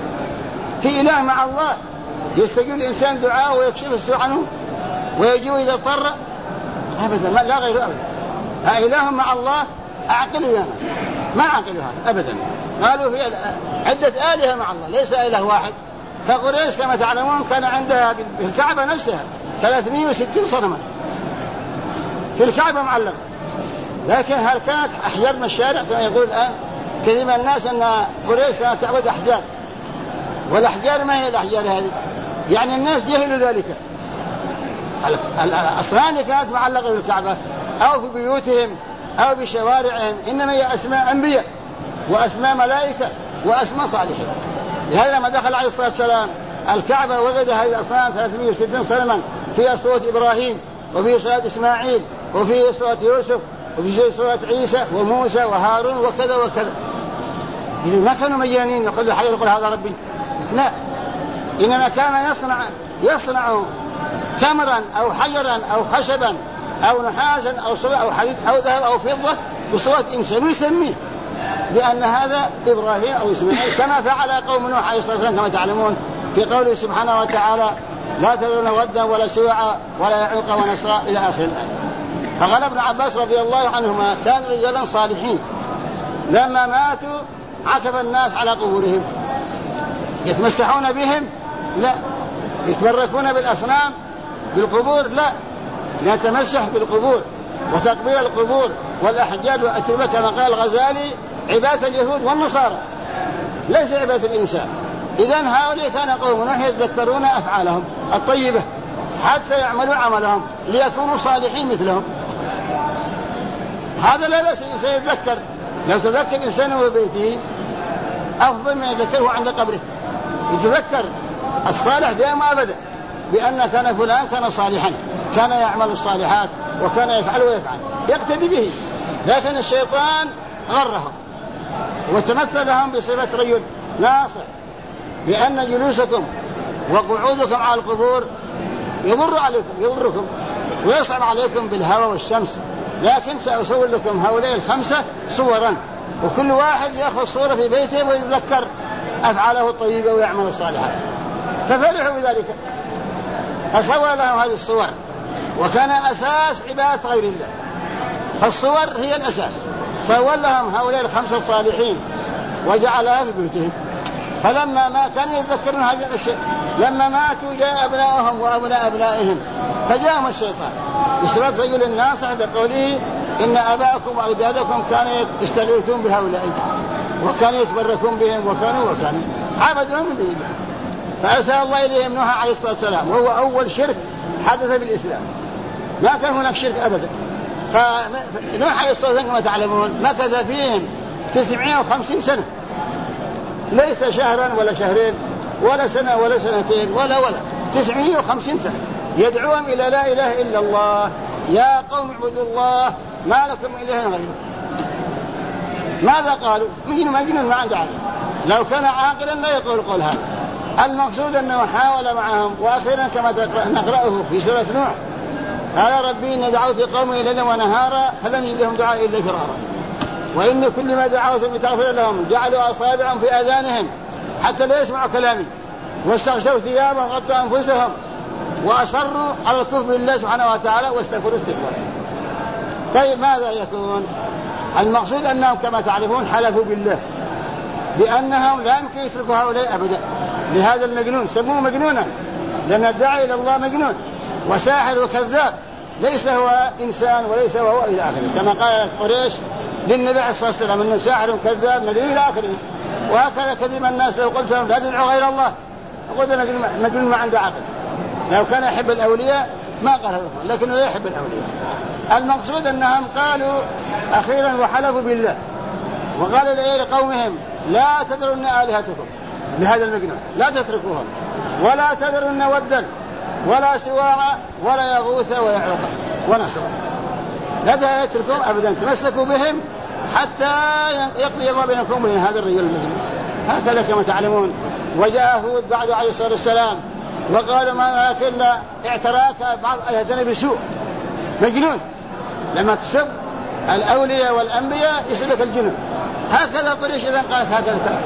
في إله مع الله يستجيب الإنسان دعاءه ويكشف السوء عنه ويجيب إذا اضطر؟ أبدا، لا غير أبدا. إله مع الله أعقله يا ناس، ما أعقله هذا أبدا. قالوا في عدة آلهة مع الله ليس إله واحد. فقريش كما تعلمون كان عندها في الكعبة نفسها 360 صنما في الكعبة معلقة، لكن هل كانت أحجار من الشارع كما يقول الآن كثير من الناس أن قريش كانت تعبد أحجار، والأحجار ما هي الأحجار هذه؟ يعني الناس جهلوا ذلك. الأصنام كانت معلقة في الكعبة أو في بيوتهم أو بشوارعهم إنما هي أسماء أنبياء وأسماء ملائكة وأسماء صالحين. لهذا لما دخل عليه الصلاة والسلام الكعبة وجد هذه الأصنام 360 صنما، فيها صورة إبراهيم وفي صورة إسماعيل وفي صورة يوسف وفي صورة عيسى وموسى وهارون وكذا وكذا. إذا ما كانوا مجانين يقول الحجر يقول هذا ربي، لا، إنما كان يصنع تمرا أو حجرا أو خشبا أو نحاسا أو صلب أو حديد أو ذهب أو فضة بصورة إنسان ويسميه بأن هذا إبراهيم أو إسماعيل، كما فعل قوم نوح عليه الصلاة والسلام كما تعلمون في قوله سبحانه وتعالى لا تذرون ودا ولا سواعا ولا يعوق ونسرا إلى آخر الآية. فقال ابن عباس رضي الله عنهما كانوا رجالا صالحين لما ماتوا عكف الناس على قبورهم، يتمسحون بهم لا، يتبركون بالأصنام بالقبور لا، يتمسح بالقبور وتقبيل القبور والأحجار والأتربة كما قال الغزالي عبادة اليهود والنصارى ليس عبادة الإنسان. إذن هؤلاء كان قوم نوح يتذكرون أفعالهم الطيبة حتى يعملوا عملهم ليكونوا صالحين مثلهم. هذا لا بأس الإنسان يتذكر، لو تذكر إنسانه في بيته أفضل من يتذكره عند قبره. يتذكر الصالح دائما أبدا بأن كان فلان كان صالحا كان يعمل الصالحات وكان يفعل ويفعل يقتدي به. لكن الشيطان غرهم وتمثل لهم بصفة رجل ناصح بأن جلوسكم وقعودكم على القبور يضركم ويصعب عليكم بالهواء والشمس، لكن سأصور لكم هؤلاء الخمسة صورا وكل واحد يأخذ صورة في بيته ويتذكر أفعاله الطيبة ويعمل الصالحات. ففرحوا بذلك فصور لهم هذه الصور، وكان أساس عبادة غير الله، فالصور هي الأساس. صور لهم هؤلاء الخمسة الصالحين وجعلها في بيوتهم، فلما ما كانوا يتذكرون هذه الأشياء لما ماتوا جاء أبنائهم وأبناء أبنائهم فجاءهم الشيطان بصفة رجل الناصح بقوله إن آباءكم وأجدادكم كانوا يستغيثون بهؤلاء وكانوا يتبركون بهم وكانوا عبدهم بهم. فأرسل الله إليهم نوح عليه الصلاة والسلام وهو أول شرك حدث بالإسلام، ما كان هناك شرك أبدا. فنوح عليه الصلاة والسلام كما تعلمون مكث فيهم 950 سنة، ليس شهرا ولا شهرين ولا سنة ولا سنتين ولا 950 سنة يدعوهم إلى لا إله إلا الله، يا قوم اعبدوا الله ما لكم إله غيره. ماذا قالوا؟ مجنون ما عنده عقل، لو كان عاقلا لا يقول القول هذا. المقصود أنه حاول معهم، وأخيرا كما نقرأه في سورة نوح قال ربي إن دعوت قومي ليلا ونهارا فلم يجدهم دعاء إلا فرارا وإن كل ما دعوتهم لتغفر لهم جعلوا أصابعهم في آذانهم حتى لا يسمعوا كلامي واستغشوا ثيابهم وغطوا أنفسهم وأصروا على الكفر بالله سبحانه وتعالى واستكبروا استكبارا. طيب ماذا يكون؟ المقصود أنهم كما تعرفون حلفوا بالله بأنهم لا يمكن يتركوا هؤلاء أبدا لهذا المجنون، سموه مجنونا لأن الداعي إلى الله مجنون وساحر وكذاب، ليس هو إنسان وليس هو إلى آخره، كما قالت قريش للنبي عليه الصلاة والسلام إنه ساحر كذاب مجنون إلى آخره. وهكذا كثير من الناس لو قلت لهم لا تدعوا غير الله أقول مجنون ما عنده عقل. لو كان يحب الأولياء ما قال هذا، لكنه لا يحب الأولياء. المقصود أنهم قالوا أخيرا وحلفوا بالله وقالوا لقومهم لا تذرن آلهتكم لهذا المجنون، لا تتركوهم ولا تذرن ودا ولا سواعا ولا يغوث ويعوق ونسرا، لا يتركوهم أبدا، تمسكوا بهم حتى يقضي الله بينكم وبين هذا الرجل المجنون. هكذا كما تعلمون. وجاء هود بعد عليه الصلاة والسلام وقالوا ما إلا اعتراك بعض أهدنا بسوء، مجنون، لما تسب الأولياء والأنبياء يسبك الجنون. هكذا قريش إذن قالت هكذا كلام،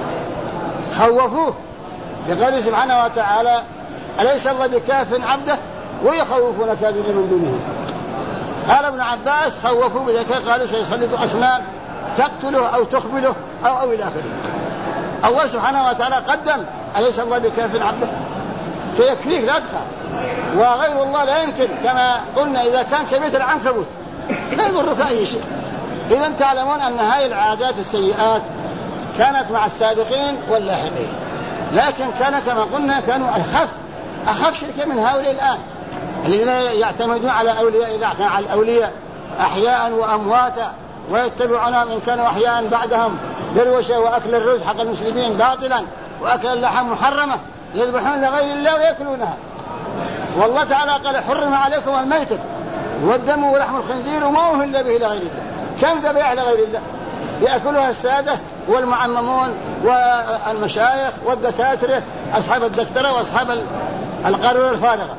خوفوه بقوله سبحانه وتعالى أليس الله بكاف عبده ويخوفونك من دونه. قال ابن عباس خوفوه بذلك قالوا سيسلط أصنام تقتله أو تخبله أو إلى آخره. الله سبحانه وتعالى قدم: أليس الله بكاف عبده؟ سيكفيك لا تخاف. وغير الله لا يمكن، كما قلنا إذا كان كبيت العنكبوت لا يضرك أي شيء. إذن تعلمون أن هذه العادات السيئات كانت مع السابقين واللاحقين، لكن كان كما قلنا كانوا أخف شركة من هؤلاء الآن الذين يعتمدون على الأولياء أحياء وأمواتا، ويتبعونهم إن كانوا أحياء بعدهم دروشة وأكل الرز حق المسلمين باطلا وأكل اللحم محرمة، يذبحون لغير الله ويأكلونها. والله تعالى قال: حرم عليكم الميتة والدم ولحم الخنزير وما أهل به لغير الله. كم ذبائح لغير الله يأكلها السادة والمعممون والمشايخ والدكاترة، أصحاب الدكتورة وأصحاب القارورة الفارغة،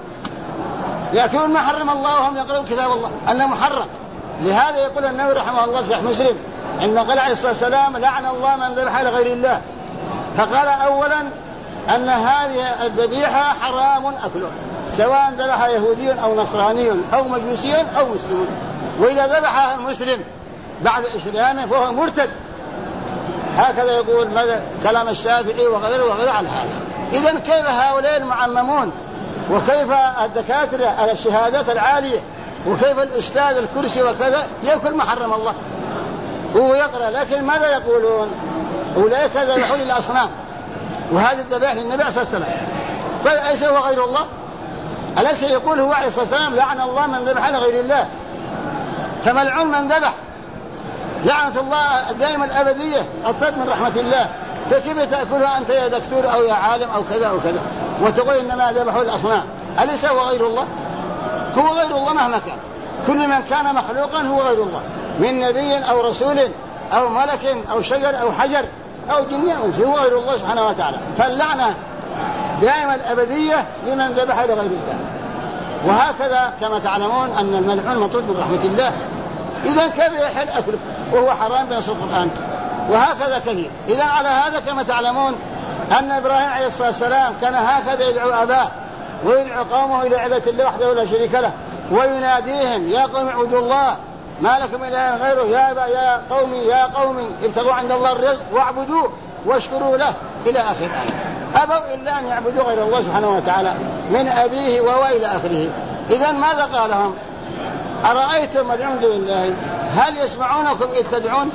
يأكلون ما حرم الله وهم يقرؤون كتاب الله أنه محرم. لهذا يقول النووي رحمه الله في مسلم إن قال عليه الصلاة والسلام: لعن الله من ذبح لغير الله. فقال أولا أن هذه الذبيحة حرام أكله، سواء ذبح يهودي أو نصراني أو مجوسي أو مسلم، وإذا ذبحها المسلم بعد إسلامه فهو مرتد. هكذا يقول كلام الشافعي وغيره على هذا. إذن كيف هؤلاء المعممون، وكيف الدكاترة على الشهادات العالية، وكيف الأستاذ الكرسي وكذا يأكل ما حرم الله هو يقرأ؟ لكن ماذا يقولون؟ أولئك ذبحون للأصنام، وهذه الذبائح للنبي صلى الله عليه وسلم. فأليس هو غير الله؟ أليس يقول هو عليه الصلاة والسلام: لعن الله من ذبح لغير الله، فملعون من ذبح، لعنة الله دائما الأبدية الطرد من رحمة الله. فكيف تأكلها أنت يا دكتور أو يا عالم أو كذا أو كذا وتقول إنما ذبحوا الأصنام؟ أليس هو غير الله؟ هو غير الله مهما كان. كل من كان مخلوقا هو غير الله، من نبي أو رسول أو ملك أو شجر أو حجر أو جن أو إنس، هو غير الله سبحانه وتعالى. فاللعنة دائما الأبدية لمن ذبح لغير الله. وهكذا كما تعلمون أن الملعون مطرود من رحمة الله. إذا كيف يحل أكله وهو حرام بنص القرآن؟ وهكذا كثير. إذا على هذا كما تعلمون أن إبراهيم عليه الصلاة والسلام كان هكذا يدعو أباه ويدعو قومه إلى عبادة الله وحده لا شريك له، ويناديهم: يا قوم اعبدوا الله ما لكم إله غيره، يا قوم ابتغوا عند الله الرزق واعبدوه واشكروا له إلى آخر الآية. أبوا إلا أن يعبدوا غير الله سبحانه وتعالى من أبيه وهو إلى آخره. إذن ماذا قالهم؟ أرأيتم من دون الله هل يسمعونكم إذ تدعون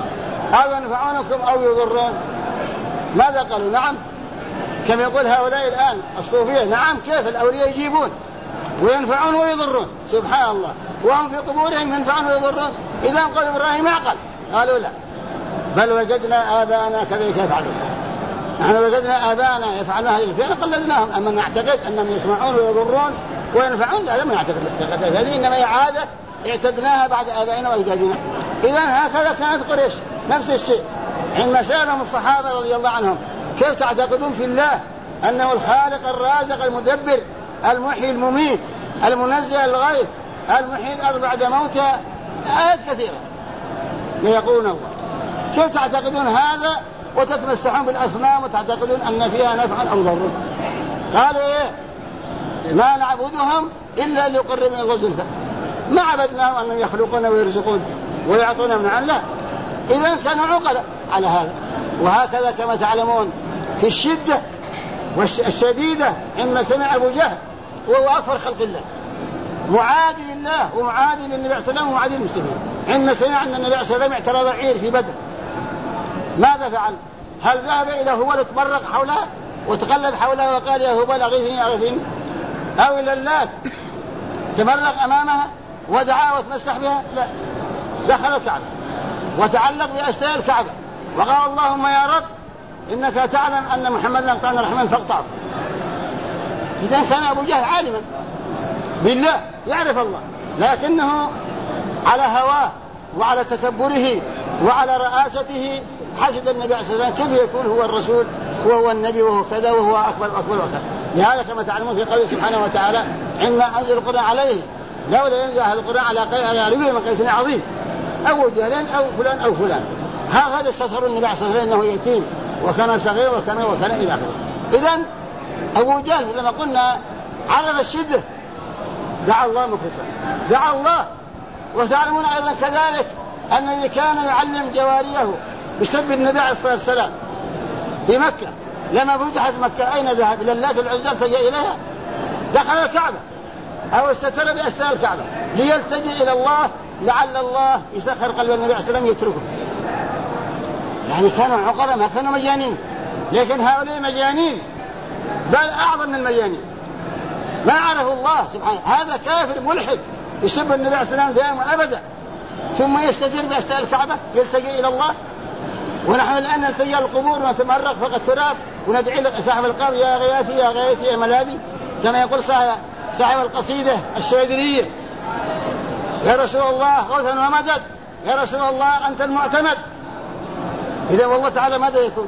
أو ينفعونكم أو يضرون؟ ماذا قالوا؟ نعم، كما يقول هؤلاء الآن الصوفية: نعم، كيف الأولياء يجيبون وينفعون ويضرون؟ سبحان الله، وهم في قبورهم ينفعون ويضرون. إذا قال إبراهيم أعقل. قالوا: لا، بل وجدنا آباءنا كذلك يفعلون. نحن وجدنا آباءنا يفعلون هذه الفعل قلدناهم. أما نعتقد أنهم يسمعون ويضرون وينفعون؟ لا، لم نعتقد هذه، إنما هي عادة اعتدناها بعد آبائنا وأجدادنا. إذا هكذا كانت قريش نفس الشيء. عندما سألهم الصحابة رضي الله عنهم: كيف تعتقدون في الله أنه الخالق الرازق المدبر المحيي المميت المنزل الغيث المحيي الأرض بعد موتها؟ آيات كثيرة يقولون الله. كيف تعتقدون هذا وتتمسحون بالأصنام وتعتقدون أن فيها نفع أو ضر؟ قالوا: إيه؟ ما نعبدهم إلا ليقربنا إلى الله زلفى. ما عبدناهم أنهم يخلقون ويرزقون ويعطون من الله. إذن كانوا عقلاء على هذا. وهكذا كما تعلمون في الشدة والشديدة عندما سمع أبو جهل وهو أكبر خلق الله معادي لله ومعادي للنبي عليه الصلاة والسلام ومعادي للمسلمين، عندما سمع أن النبي عليه الصلاة والسلام اعترض عير في بدر، ماذا فعل؟ هل ذهب إلى هبل وتمرق حولها وتقلب حولها وقال: يا هبل أغيثني أغيثني؟ أو إلى اللات تمرق أمامها ودعا وتمسح بها؟ لا، دخل الكعبة وتعلق بأشياء الكعبة وقال: اللهم يا رب إنك تعلم أن محمدا قال الرحمن فاقطعه. إذا كان أبو جهل عالما بالله يعرف الله، لكنه على هواه وعلى تكبره وعلى رئاسته حسد النبي عليه الصلاة والسلام. كيف يكون هو الرسول وهو النبي وهو كذا وهو أكبر وأكبر وكذا؟ لهذا كما تعلمون في قوله سبحانه وتعالى: عندما أنزل القرآن عليه لولا ينزل هذا القرآن على رجل من قيس عظيم أو جهلين أو فلان أو فلان. هذا استصغر النبي عليه الصلاة والسلام أنه يتيم وكان صغير وكان إلى آخره. إذن أبو جهل لما قلنا عرف الشدة دعا الله مخلصا، دعا الله. وتعلمون أيضا كذلك أن الذي كان يعلم جواريه بسب النبي عليه الصلاة والسلام في مكة لما فتحت مكة أين ذهب؟ إلى اللات والعزى التجأ إليها؟ دخل الكعبة أو استتر بأستار الكعبة ليلتجئ إلى الله لعل الله يسخر قلب النبي عليه الصلاة والسلام يتركه. يعني كانوا عقلاء ما كانوا مجانين، لكن هؤلاء مجانين بل أعظم من المجانين، ما عرفوا الله سبحانه. هذا كافر ملحد يسب النبي عليه الصلاة والسلام دائما أبدا ثم يستتر بأستار الكعبة يلتجئ إلى الله. ونحن الآن نلتجئ القبور ونتمرق فوق التراب وندعي صاحب القبر يا غياثي يا غياثي يا ملاذي، كما يقول صاحب القصيدة الشاذلية يا رسول الله غوثا ومدد، يا رسول الله أنت المعتمد. إذا والله تعالى ماذا يكون؟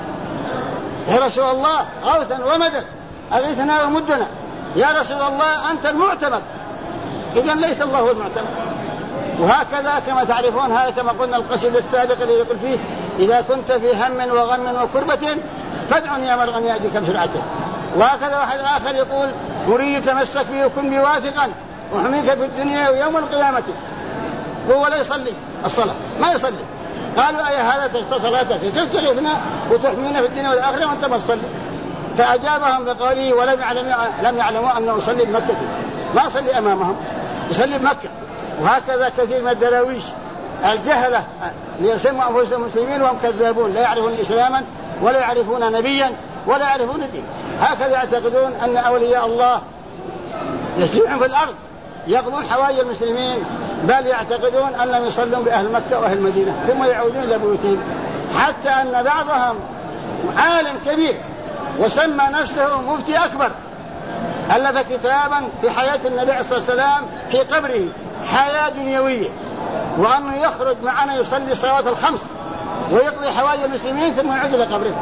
يا رسول الله غوثا ومدد أغيثنا ومدنا، يا رسول الله أنت المعتمد. إذن ليس الله هو المعتمد. وهكذا كما تعرفون هذا كما قلنا القصيدة السابقة اللي يقول فيه إذا كنت في هم وغم وكربة فادعني يا مرغني يأتيك بسرعته. وهكذا واحد آخر يقول مريد تمسك به وكن بواثقا وحميك في الدنيا ويوم القيامة. هو لا يصلي الصلاة ما يصلي. قالوا أي هذا تغطى صلاتك كيف تغيثنا وتحمينا في الدنيا والآخرة وأنت ما تصلي؟ فأجابهم بقوله ولم يعلموا أنه يصلي بمكة، ما يصلي أمامهم يصلي بمكة. وهكذا كثير من الدراويش الجهلة ليسموا أنفسهم مسلمين وهم كذابون لا يعرفون إسلاما ولا يعرفون نبيا ولا يعرفون دين. هكذا يعتقدون أن أولياء الله يسيحون في الأرض يقضون حوائج المسلمين، بل يعتقدون أنهم يصلون بأهل مكة وأهل المدينة ثم يعودون إلى بيوتهم. حتى أن بعضهم عالم كبير وسمى نفسه مفتي أكبر ألف كتابا في حياة النبي عليه الصلاة والسلام في قبره حياة دنيوية، وأنه يخرج معنا يصلي الصلوات الخمس ويقضي حوائج المسلمين ثم يعود إلى قبره.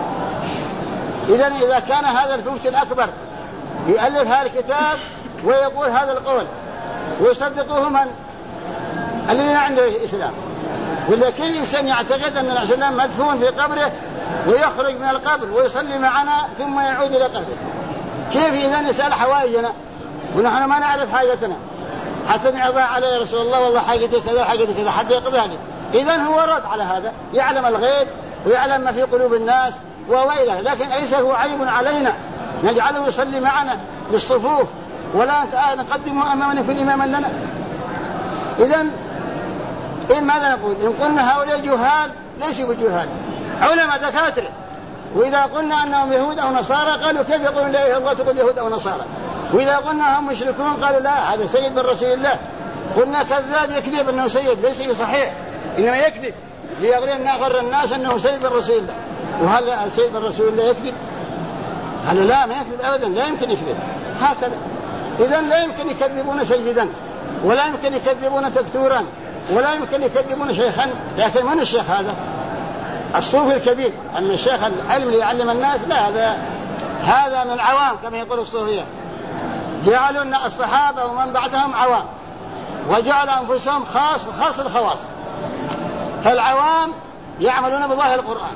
إذا كان هذا المفتي الأكبر يؤلف هذا الكتاب ويقول هذا القول ويصدقه من الذين عنده إسلام، ولا كل إنسان يعتقد أن الإسلام مدفون في قبره ويخرج من القبر ويصلي معنا ثم يعود إلى قبره، كيف إذا نسأل حوائجنا ونحن ما نعرف حاجتنا حتى نعضى عليه يا رسول الله والله حاجتي كذا وحاجتي كذا حتى يقضيها لي؟ إذن هو رد على هذا، يعلم الغيب ويعلم ما في قلوب الناس وويله، لكن ليس هو عيب علينا نجعله يصلي معنا بالصفوف ولا نقدمه أمامنا يكون إماما لنا. إذن ماذا نقول؟ إن قلنا هؤلاء جهال ليسوا بجهال، علماء دكاترة. وإذا قلنا أنهم يهود أو نصارى قالوا كيف يقولون لا إله إلا الله تقول يهود أو نصارى؟ وإذا قلنا هم مشركون قالوا لا هذا سيد من رسول الله. قلنا كذاب يكذب أنه سيد ليس صحيح إنما يكذب ليغري الناس أنه سيد من رسول الله. وهل سيد من رسول الله يكذب؟ قالوا لا ما يكذب أبدا لا يمكن يكذب هكذا. إذن لا يمكن يكذبون سيدا ولا يمكن يكذبون دكتورا ولا يمكن يكذبون شيخا. لكن من الشيخ هذا؟ الصوفي الكبير. أما الشيخ العلم اللي يعلم الناس لا، هذا من العوام كما يقول الصوفية، جعلوا الصحابة ومن بعدهم عوام وجعل أنفسهم خاص الخواص. فالعوام يعملون بظاهر القرآن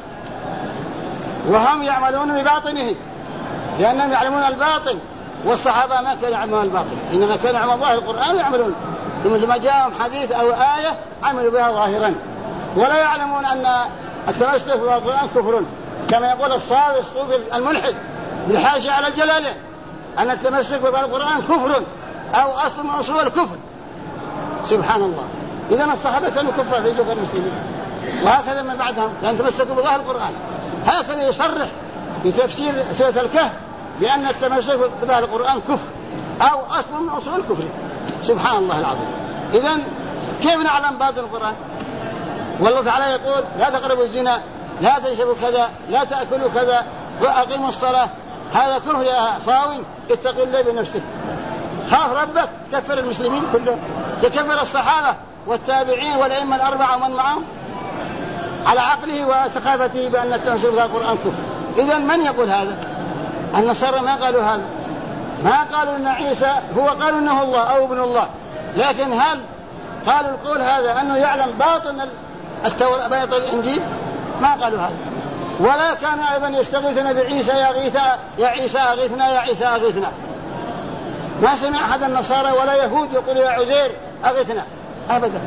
وهم يعملون بباطنه لأنهم يعلمون الباطن، والصحابة ما كانوا يعلمون الباطن إنما كانوا يعلمون ظاهر القرآن ويعملون. ثم لما جاءهم حديث أو آية عملوا بها ظاهرا ولا يعلمون أن التمسك بالقرآن كفر، كما يقول الصوفي الملحد بالحاشية على الجلالين أن التمسك بالقرآن كفر أو أصل من أصول الكفر. سبحان الله. إذن الصحابة كانوا كفار ليسوا كالمسلمين، وهكذا من بعدهم كانوا تمسكوا بظاهر القرآن. هكذا يصرح في تفسير سورة الكهف بأن التمسك بظاهر القرآن كفر أو أصل من أصول الكفر. سبحان الله العظيم. إذن كيف نعلم باطن القرآن؟ والله تعالى يقول لا تقربوا الزنا لا تشربوا كذا لا تأكلوا كذا وأقيموا الصلاة. هذا كفر يا صاوي، اتق الله بنفسك، خاف ربك، كفر المسلمين كلهم، تكفر الصحابة والتابعين والأئمة الأربعة ومن معهم على عقله وثقافته بأن التمسك بالقرآن كفر. إذن من يقول هذا؟ النصارى ما قالوا هذا، ما قالوا أن عيسى هو، قالوا أنه الله أو ابن الله، لكن هل قالوا القول هذا أنه يعلم باطن التوراة باطن الإنجيل؟ ما قالوا هذا. ولا كان أيضا يستغيثنا بعيسى يا عيسى أغيثنا يا عيسى أغيثنا. ما سمع أحد النصارى ولا يهود يقول يا عزير أغيثنا أبدا.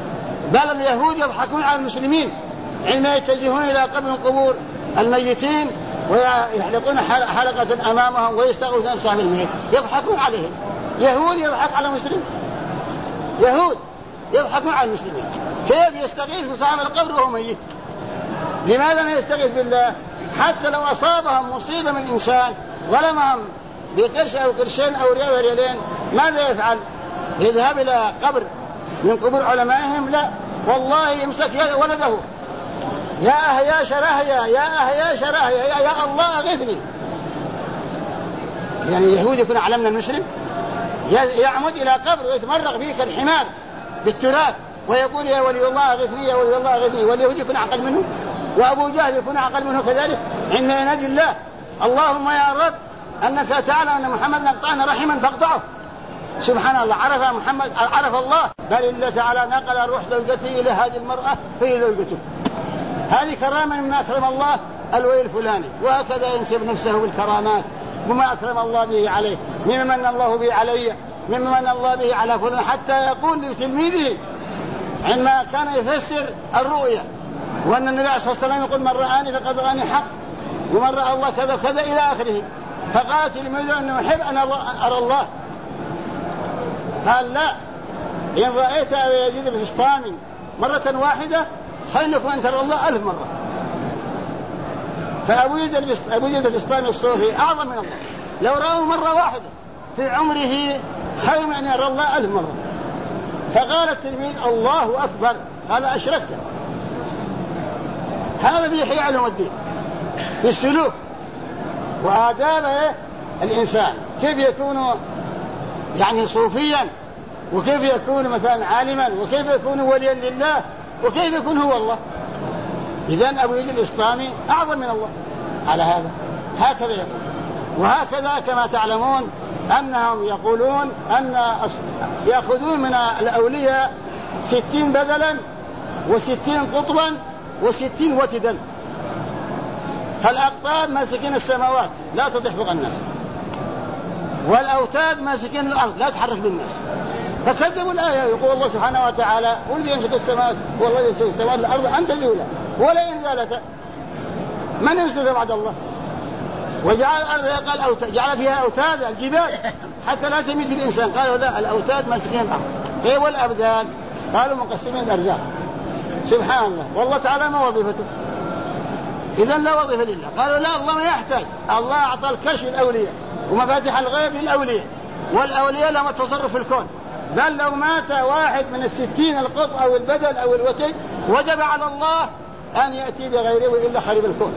بل اليهود يضحكون على المسلمين عندما يتجهون إلى قبور الميتين ويحلقون حلقة أمامهم ويستغيثون بصاحب الميت، يضحكون عليهم. يهود يضحك على مسلم، يهود يضحكون على المسلمين. كيف يستغيث بصاحب القبر وهو ميت؟ لماذا ما يستغيث بالله؟ حتى لو أصابهم مصيبة من إنسان ظلمهم بقرش أو قرشين أو ريال وريالين، ماذا يفعل؟ يذهب إلى قبر من قبور علمائهم؟ لا، والله يمسك ولده، يا أهيا شرهيا، يا أهيا شرهيا، يا الله أغثني. يعني اليهود يكون علمنا المسلم، يعمد إلى قبر ويتمرغ فيه كالحمار بالتراب ويقول يا ولي الله أغثني، يا ولي الله أغثني. واليهود يكون أعقل منه، وأبو جهل يكون أعقل منه كذلك. عندما ينادي الله اللهم يا رب أنك تعلم أن محمد نقطعنا رحما فاقطعه، سبحان الله، عرف محمد، عرف الله. بل الله تعالى نقل روح زوجته إلى هذه المرأة فهي زوجته. هذه كرامة من أكرم الله الولي الفلاني. وهكذا ينسب نفسه بالكرامات وما أكرم الله به عليه، مما من الله به علي، مما من الله به على فلان. حتى يقول لتلميذه عندما كان يفسر الرؤيا وأن النبي صلى الله عليه وسلم يقول من رآني فقد رآني حق، ومن رأى الله كذا كذا إلى آخره. فقالت تلميذه أنه يحب أن أرى الله. قال لا، إن رأيت أبا يزيد البسطامي مرة واحدة خير لكم أن ترى الله 1000 مرة. فأبو يزيد البسطامي الصوفي أعظم من الله، لو رأوا مرة واحدة في عمره خير من أن يرى الله 1000 مرة. فقال التلميذ الله أكبر، قال أشركت. هذا بيحيي علم الدين في السلوك وآداب الإنسان، كيف يكون يعني صوفيا، وكيف يكون مثلا عالما، وكيف يكون وليا لله، وكيف يكون هو الله. إذن أبو يزيد البسطامي أعظم من الله على هذا. هكذا يقول. وهكذا كما تعلمون أنهم يقولون أن يأخذون من الأولياء 60 بدلا و60 قطبا و60 وتدا. فالأقطاب ماسكين السماوات لا تطيح فوق الناس، والأوتاد ماسكين الأرض لا تحرك بالناس. فكذبوا الآية. يقول الله سبحانه وتعالى والذي يمسك السماوات والله يمسك السماوات والأرض أن تزولا ولئن زالتا من يمسك بعد الله. وجعل الأرض قال جعل فيها أوتاد الجبال حتى لا تميد الإنسان. قالوا لا، الأوتاد ماسكين الأرض. طيب والأبدان؟ قالوا مقسمين الأرزاق. سبحان الله، والله تعالى ما وظيفته؟ إذن لا وظيفة لله. قالوا لا، الله ما يحتاج، الله أعطى الكشف للأولياء ومفاتيح الغيب للأولياء، والأولياء لهم التصرف في الكون. بل لو مات واحد من 60 القط أو البدل أو الوتد وجب على الله أن يأتي بغيره وإلا خرب الكون.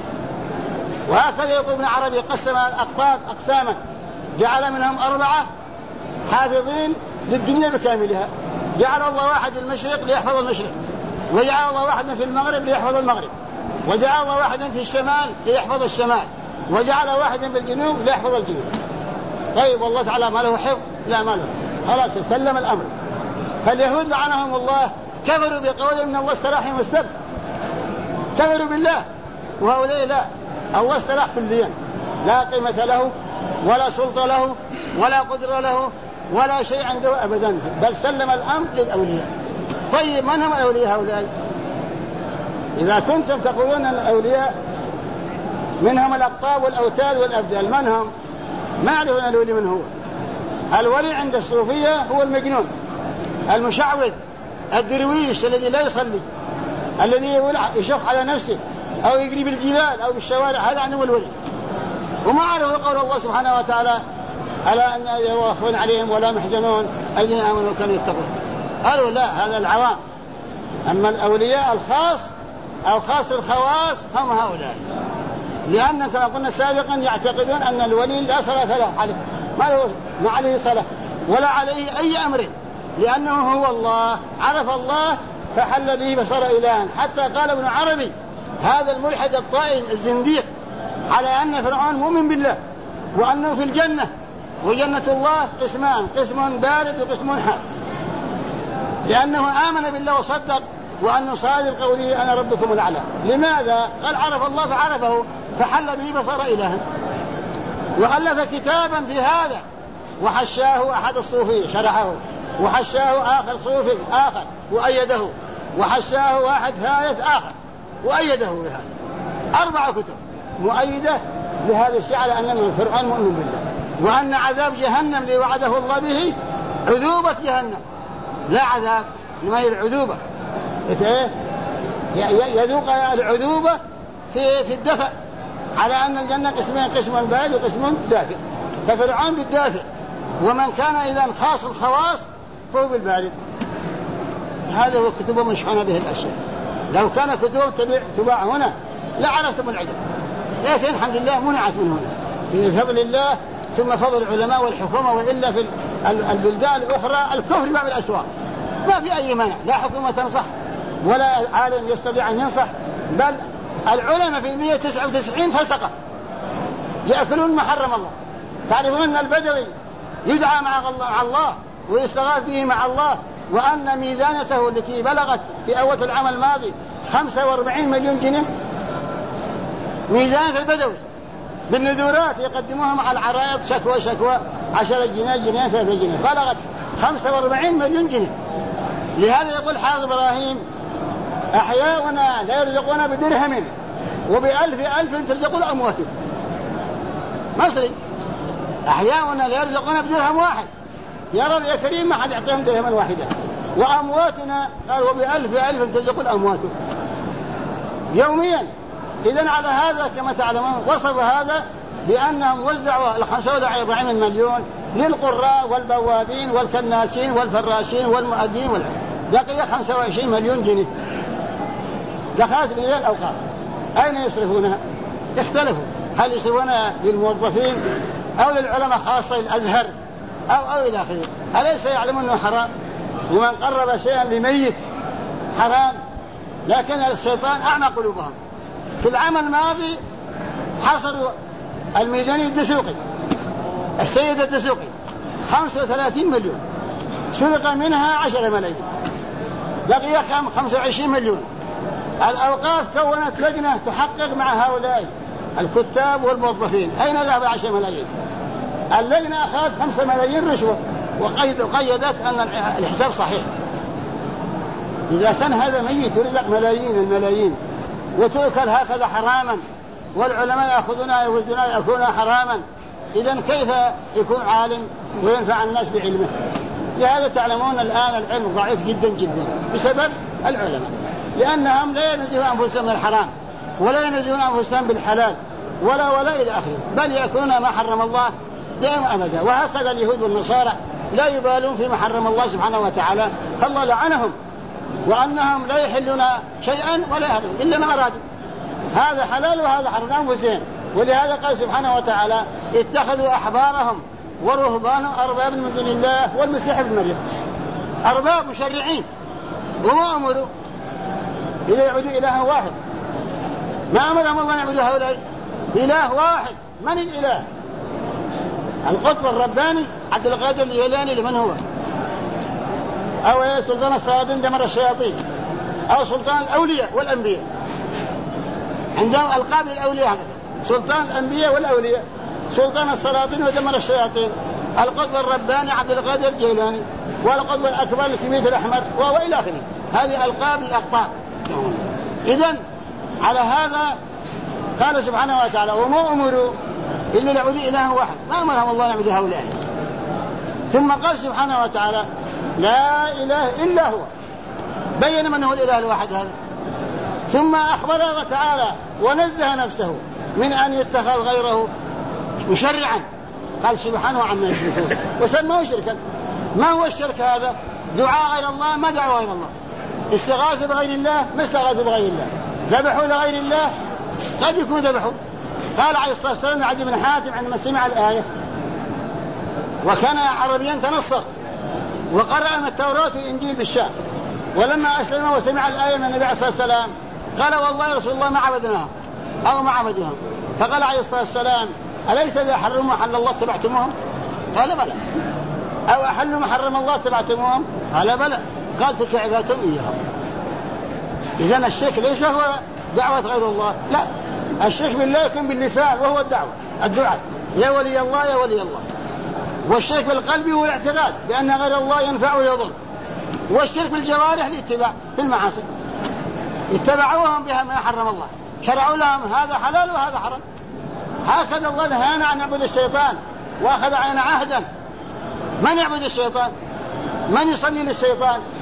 وهكذا يقول ابن عربي قسم الأقطاب أقساما، جعل منهم 4 حافظين للدنيا بكاملها. جعل الله واحد المشرق ليحفظ المشرق، وجعل الله واحدا في المغرب ليحفظ المغرب، وجعل الله واحدا في الشمال ليحفظ الشمال، وجعل واحدا بالجنوب ليحفظ الجنوب. طيب والله تعالى ما له حفظ؟ لا، ما له، خلاص سلم الأمر. فاليهود لعنهم الله كفروا بقولهم إن الله استراحهم السبت، كفروا بالله. وهؤلاء لا، الله استراح كليا، لا قيمة له ولا سلطة له ولا قدرة له ولا شيء عنده أبدا، بل سلم الأمر للأولياء. طيب من هم الأولياء هؤلاء؟ إذا كنتم تقولون أن الأولياء منهم الأقطاب والأوتاد والأبدال، من هم؟ ما يعرفون الولي من هو. الولي عند الصوفية هو المجنون المشعوذ الدرويش الذي لا يصلي، الذي يشق على نفسه أو يجري بالجبال أو بالشوارع، هذا عنه الولي. وما عرفوا قول الله سبحانه وتعالى ألا أن يخافون عليهم ولا محزنون الذين آمنوا وكانوا يتقون. قالوا لا، هذا العوام. أما الأولياء الخاص أو خاص الخواص هم هؤلاء، لأن كما قلنا سابقا يعتقدون أن الولي لا صلاة له عليه، ما عليه صلاة ولا عليه أي أمر، لأنه هو الله، عرف الله فحل به فصار إلها. حتى قال ابن عربي هذا الملحد الطائل الزنديق على أن فرعون مؤمن بالله وأنه في الجنة، وجنة الله قسمان، قسم بارد وقسم حار، لأنه آمن بالله وصدق وأنه صادق قوله أنا ربكم الأعلى. لماذا؟ قال عرف الله فعرفه فحل به فصار إلها. وألف كتابا في هذا وحشاه أحد الصوفية شرحه وحشاه آخر صوفي آخر وأيده، وحشاه واحد ثالث آخر وأيده بهذا. 4 كتب مؤيدة لهذا الشيء على أن فرعون مؤمن بالله، وأن عذاب جهنم اللي وعده الله به عذوبة جهنم، لا عذاب إنما هي العذوبة، يذوق العذوبة في الدفء، على أن الجنة قسمين، قسم بارد وقسم دافئ، ففرعون بالدافئ، ومن كان إذا خاص الخواص فهو بالبارد. هذا هو كتبه مشحونة به الأشياء. لو كان كتبه تباع هنا لعرفتم العجب، لكن الحمد لله منعت من هنا بفضل الله، ثم فضل العلماء والحكومة. وإلا في البلدان الأخرى الكفر باب الأسواق ما في أي مانع، لا حكومة تنصح ولا عالم يستطيع أن ينصح، بل العلماء في 199 فسقة يأكلون ما حرم الله. تعرفون أن البدوي يدعى مع الله ويستغاث به مع الله، وأن ميزانته التي بلغت في أول العام الماضي 45 مليون جنيه، ميزانة البدوي بالنذورات يقدموها مع العرائض، شكوى 10 جنيه 3 جنيه، بلغت 45 مليون جنيه. لهذا يقول حافظ إبراهيم: أحياؤنا لا يرزقون بدرهم وب1000 ترزقون أمواتهم. مصري: أحياؤنا لا يرزقون بدرهم واحد، يا رب يا كريم ما حد يعطيهم درهما واحدا، وأمواتنا قال وب1000 ترزقون أمواتهم يوميا. إذن على هذا كما تعلمون وصف هذا بأنهم وزعوا 45 مليون للقراء والبوابين والكناسين والفراشين والمؤذنين بقي 25 مليون جنيه دخلت من الأوقاف. أين يصرفونها؟ اختلفوا، هل يصرفونها للموظفين أو للعلماء خاصة الأزهر أو إلى آخره. أليس يعلمون أنه حرام؟ ومن قرب شيئا لميت حرام، لكن الشيطان أعمى قلوبهم. في العام الماضي حصلوا الميزانية الدسوقي، السيد الدسوقي 35 مليون، سرق منها 10 ملايين، بقي 25 مليون. الأوقاف كونت لجنة تحقق مع هؤلاء الكتاب والموظفين أين ذهب 10 ملايين. اللجنة أخذت 5 ملايين رشوة وقيدت أن الحساب صحيح. إذا كان هذا ميت يرزق الملايين وتؤكل هكذا حراما، والعلماء يأخذونها يوزنها يأكلونها حراما، إذن كيف يكون عالم وينفع الناس بعلمه؟ لهذا تعلمون الآن العلم ضعيف جدا جدا بسبب العلماء، لأنهم لا ينزهون أنفسهم من الحرام ولا ينزهون أنفسهم بالحلال ولا إلى آخره، بل يكون ما حرم الله دائما أبدا. وهكذا اليهود والنصارى لا يبالون فيما حرم الله سبحانه وتعالى، فالله لعنهم وأنهم لا يحلون شيئا ولا يحرمون إلا ما أرادوا، هذا حلال وهذا حرام أنفسهم. ولهذا قال سبحانه وتعالى: اتخذوا أحبارهم ورهبانهم أربابا من دون الله والمسيح ابن مريم. أرباب مشرعين، وما أمروا إذا يعبدوا إله واحد، ما أمرهم الله يعبدوا هؤلاء إله واحد. من الإله؟ القطب الرباني عبد القادر الجيلاني لمن هو؟ أو سلطان السلاطين دمر الشياطين، أو سلطان الأولياء والأنبياء، عندهم ألقاب الأولياء هكذا: سلطان الأنبياء والأولياء، سلطان السلاطين ودمر الشياطين، القطب الرباني عبد القادر الجيلاني، والقطب الأكبر الكبير الأحمر وإلى آخره. هذه ألقاب الأقطاب. إذن على هذا قال سبحانه وتعالى: وما أمروا إلا ليعبدوا إله واحد، ما أمرهم الله يعبد هؤلاء. ثم قال سبحانه وتعالى: لا إله إلا هو، بين من هو الإله الواحد هذا. ثم أخبر الله تعالى ونزه نفسه من أن يتخذ غيره مشرعا، قال سبحانه عما يشركون وسموه شركا. ما هو الشرك هذا؟ دعاء غير الله، ما دعوا غير الله، استغاثة بغير الله، ما استغاثة بغير الله، ذبحوا لغير الله، قد يكون ذبحوا. قال عليه الصلاة والسلام لعدي بن حاتم عندما سمع الآية، وكان عربيا تنصر وقرأ من التوراة والإنجيل بالشام، ولما أسلم وسمع الآية من النبي عليه الصلاة والسلام قال: والله يا رسول الله ما عبدناهم أو ما عبدهم. فقال عليه الصلاة والسلام: أليس إذا حرموا حل الله اتبعتموهم؟ قال: بلى. أو أحلوا ما حرم الله اتبعتموهم؟ قال: بلى. قال: تلك عبادتهم إياهم. إذن الشرك ليس هو دعوة غير الله، لا، الشرك بالله يكون باللسان وهو الدعوة، الدعاء: يا ولي الله يا ولي الله. والشرك بالقلب هو الاعتقاد بأن غير الله ينفع ويضر، والشرك بالجوارح الاتباع في المعاصي، اتبعوهم بها ما حرم الله، شرعوا لهم هذا حلال وهذا حرام. هكذا الله نهانا عن نعبد الشيطان وأخذ علينا عهدا. من يعبد الشيطان؟ من يصلي للشيطان؟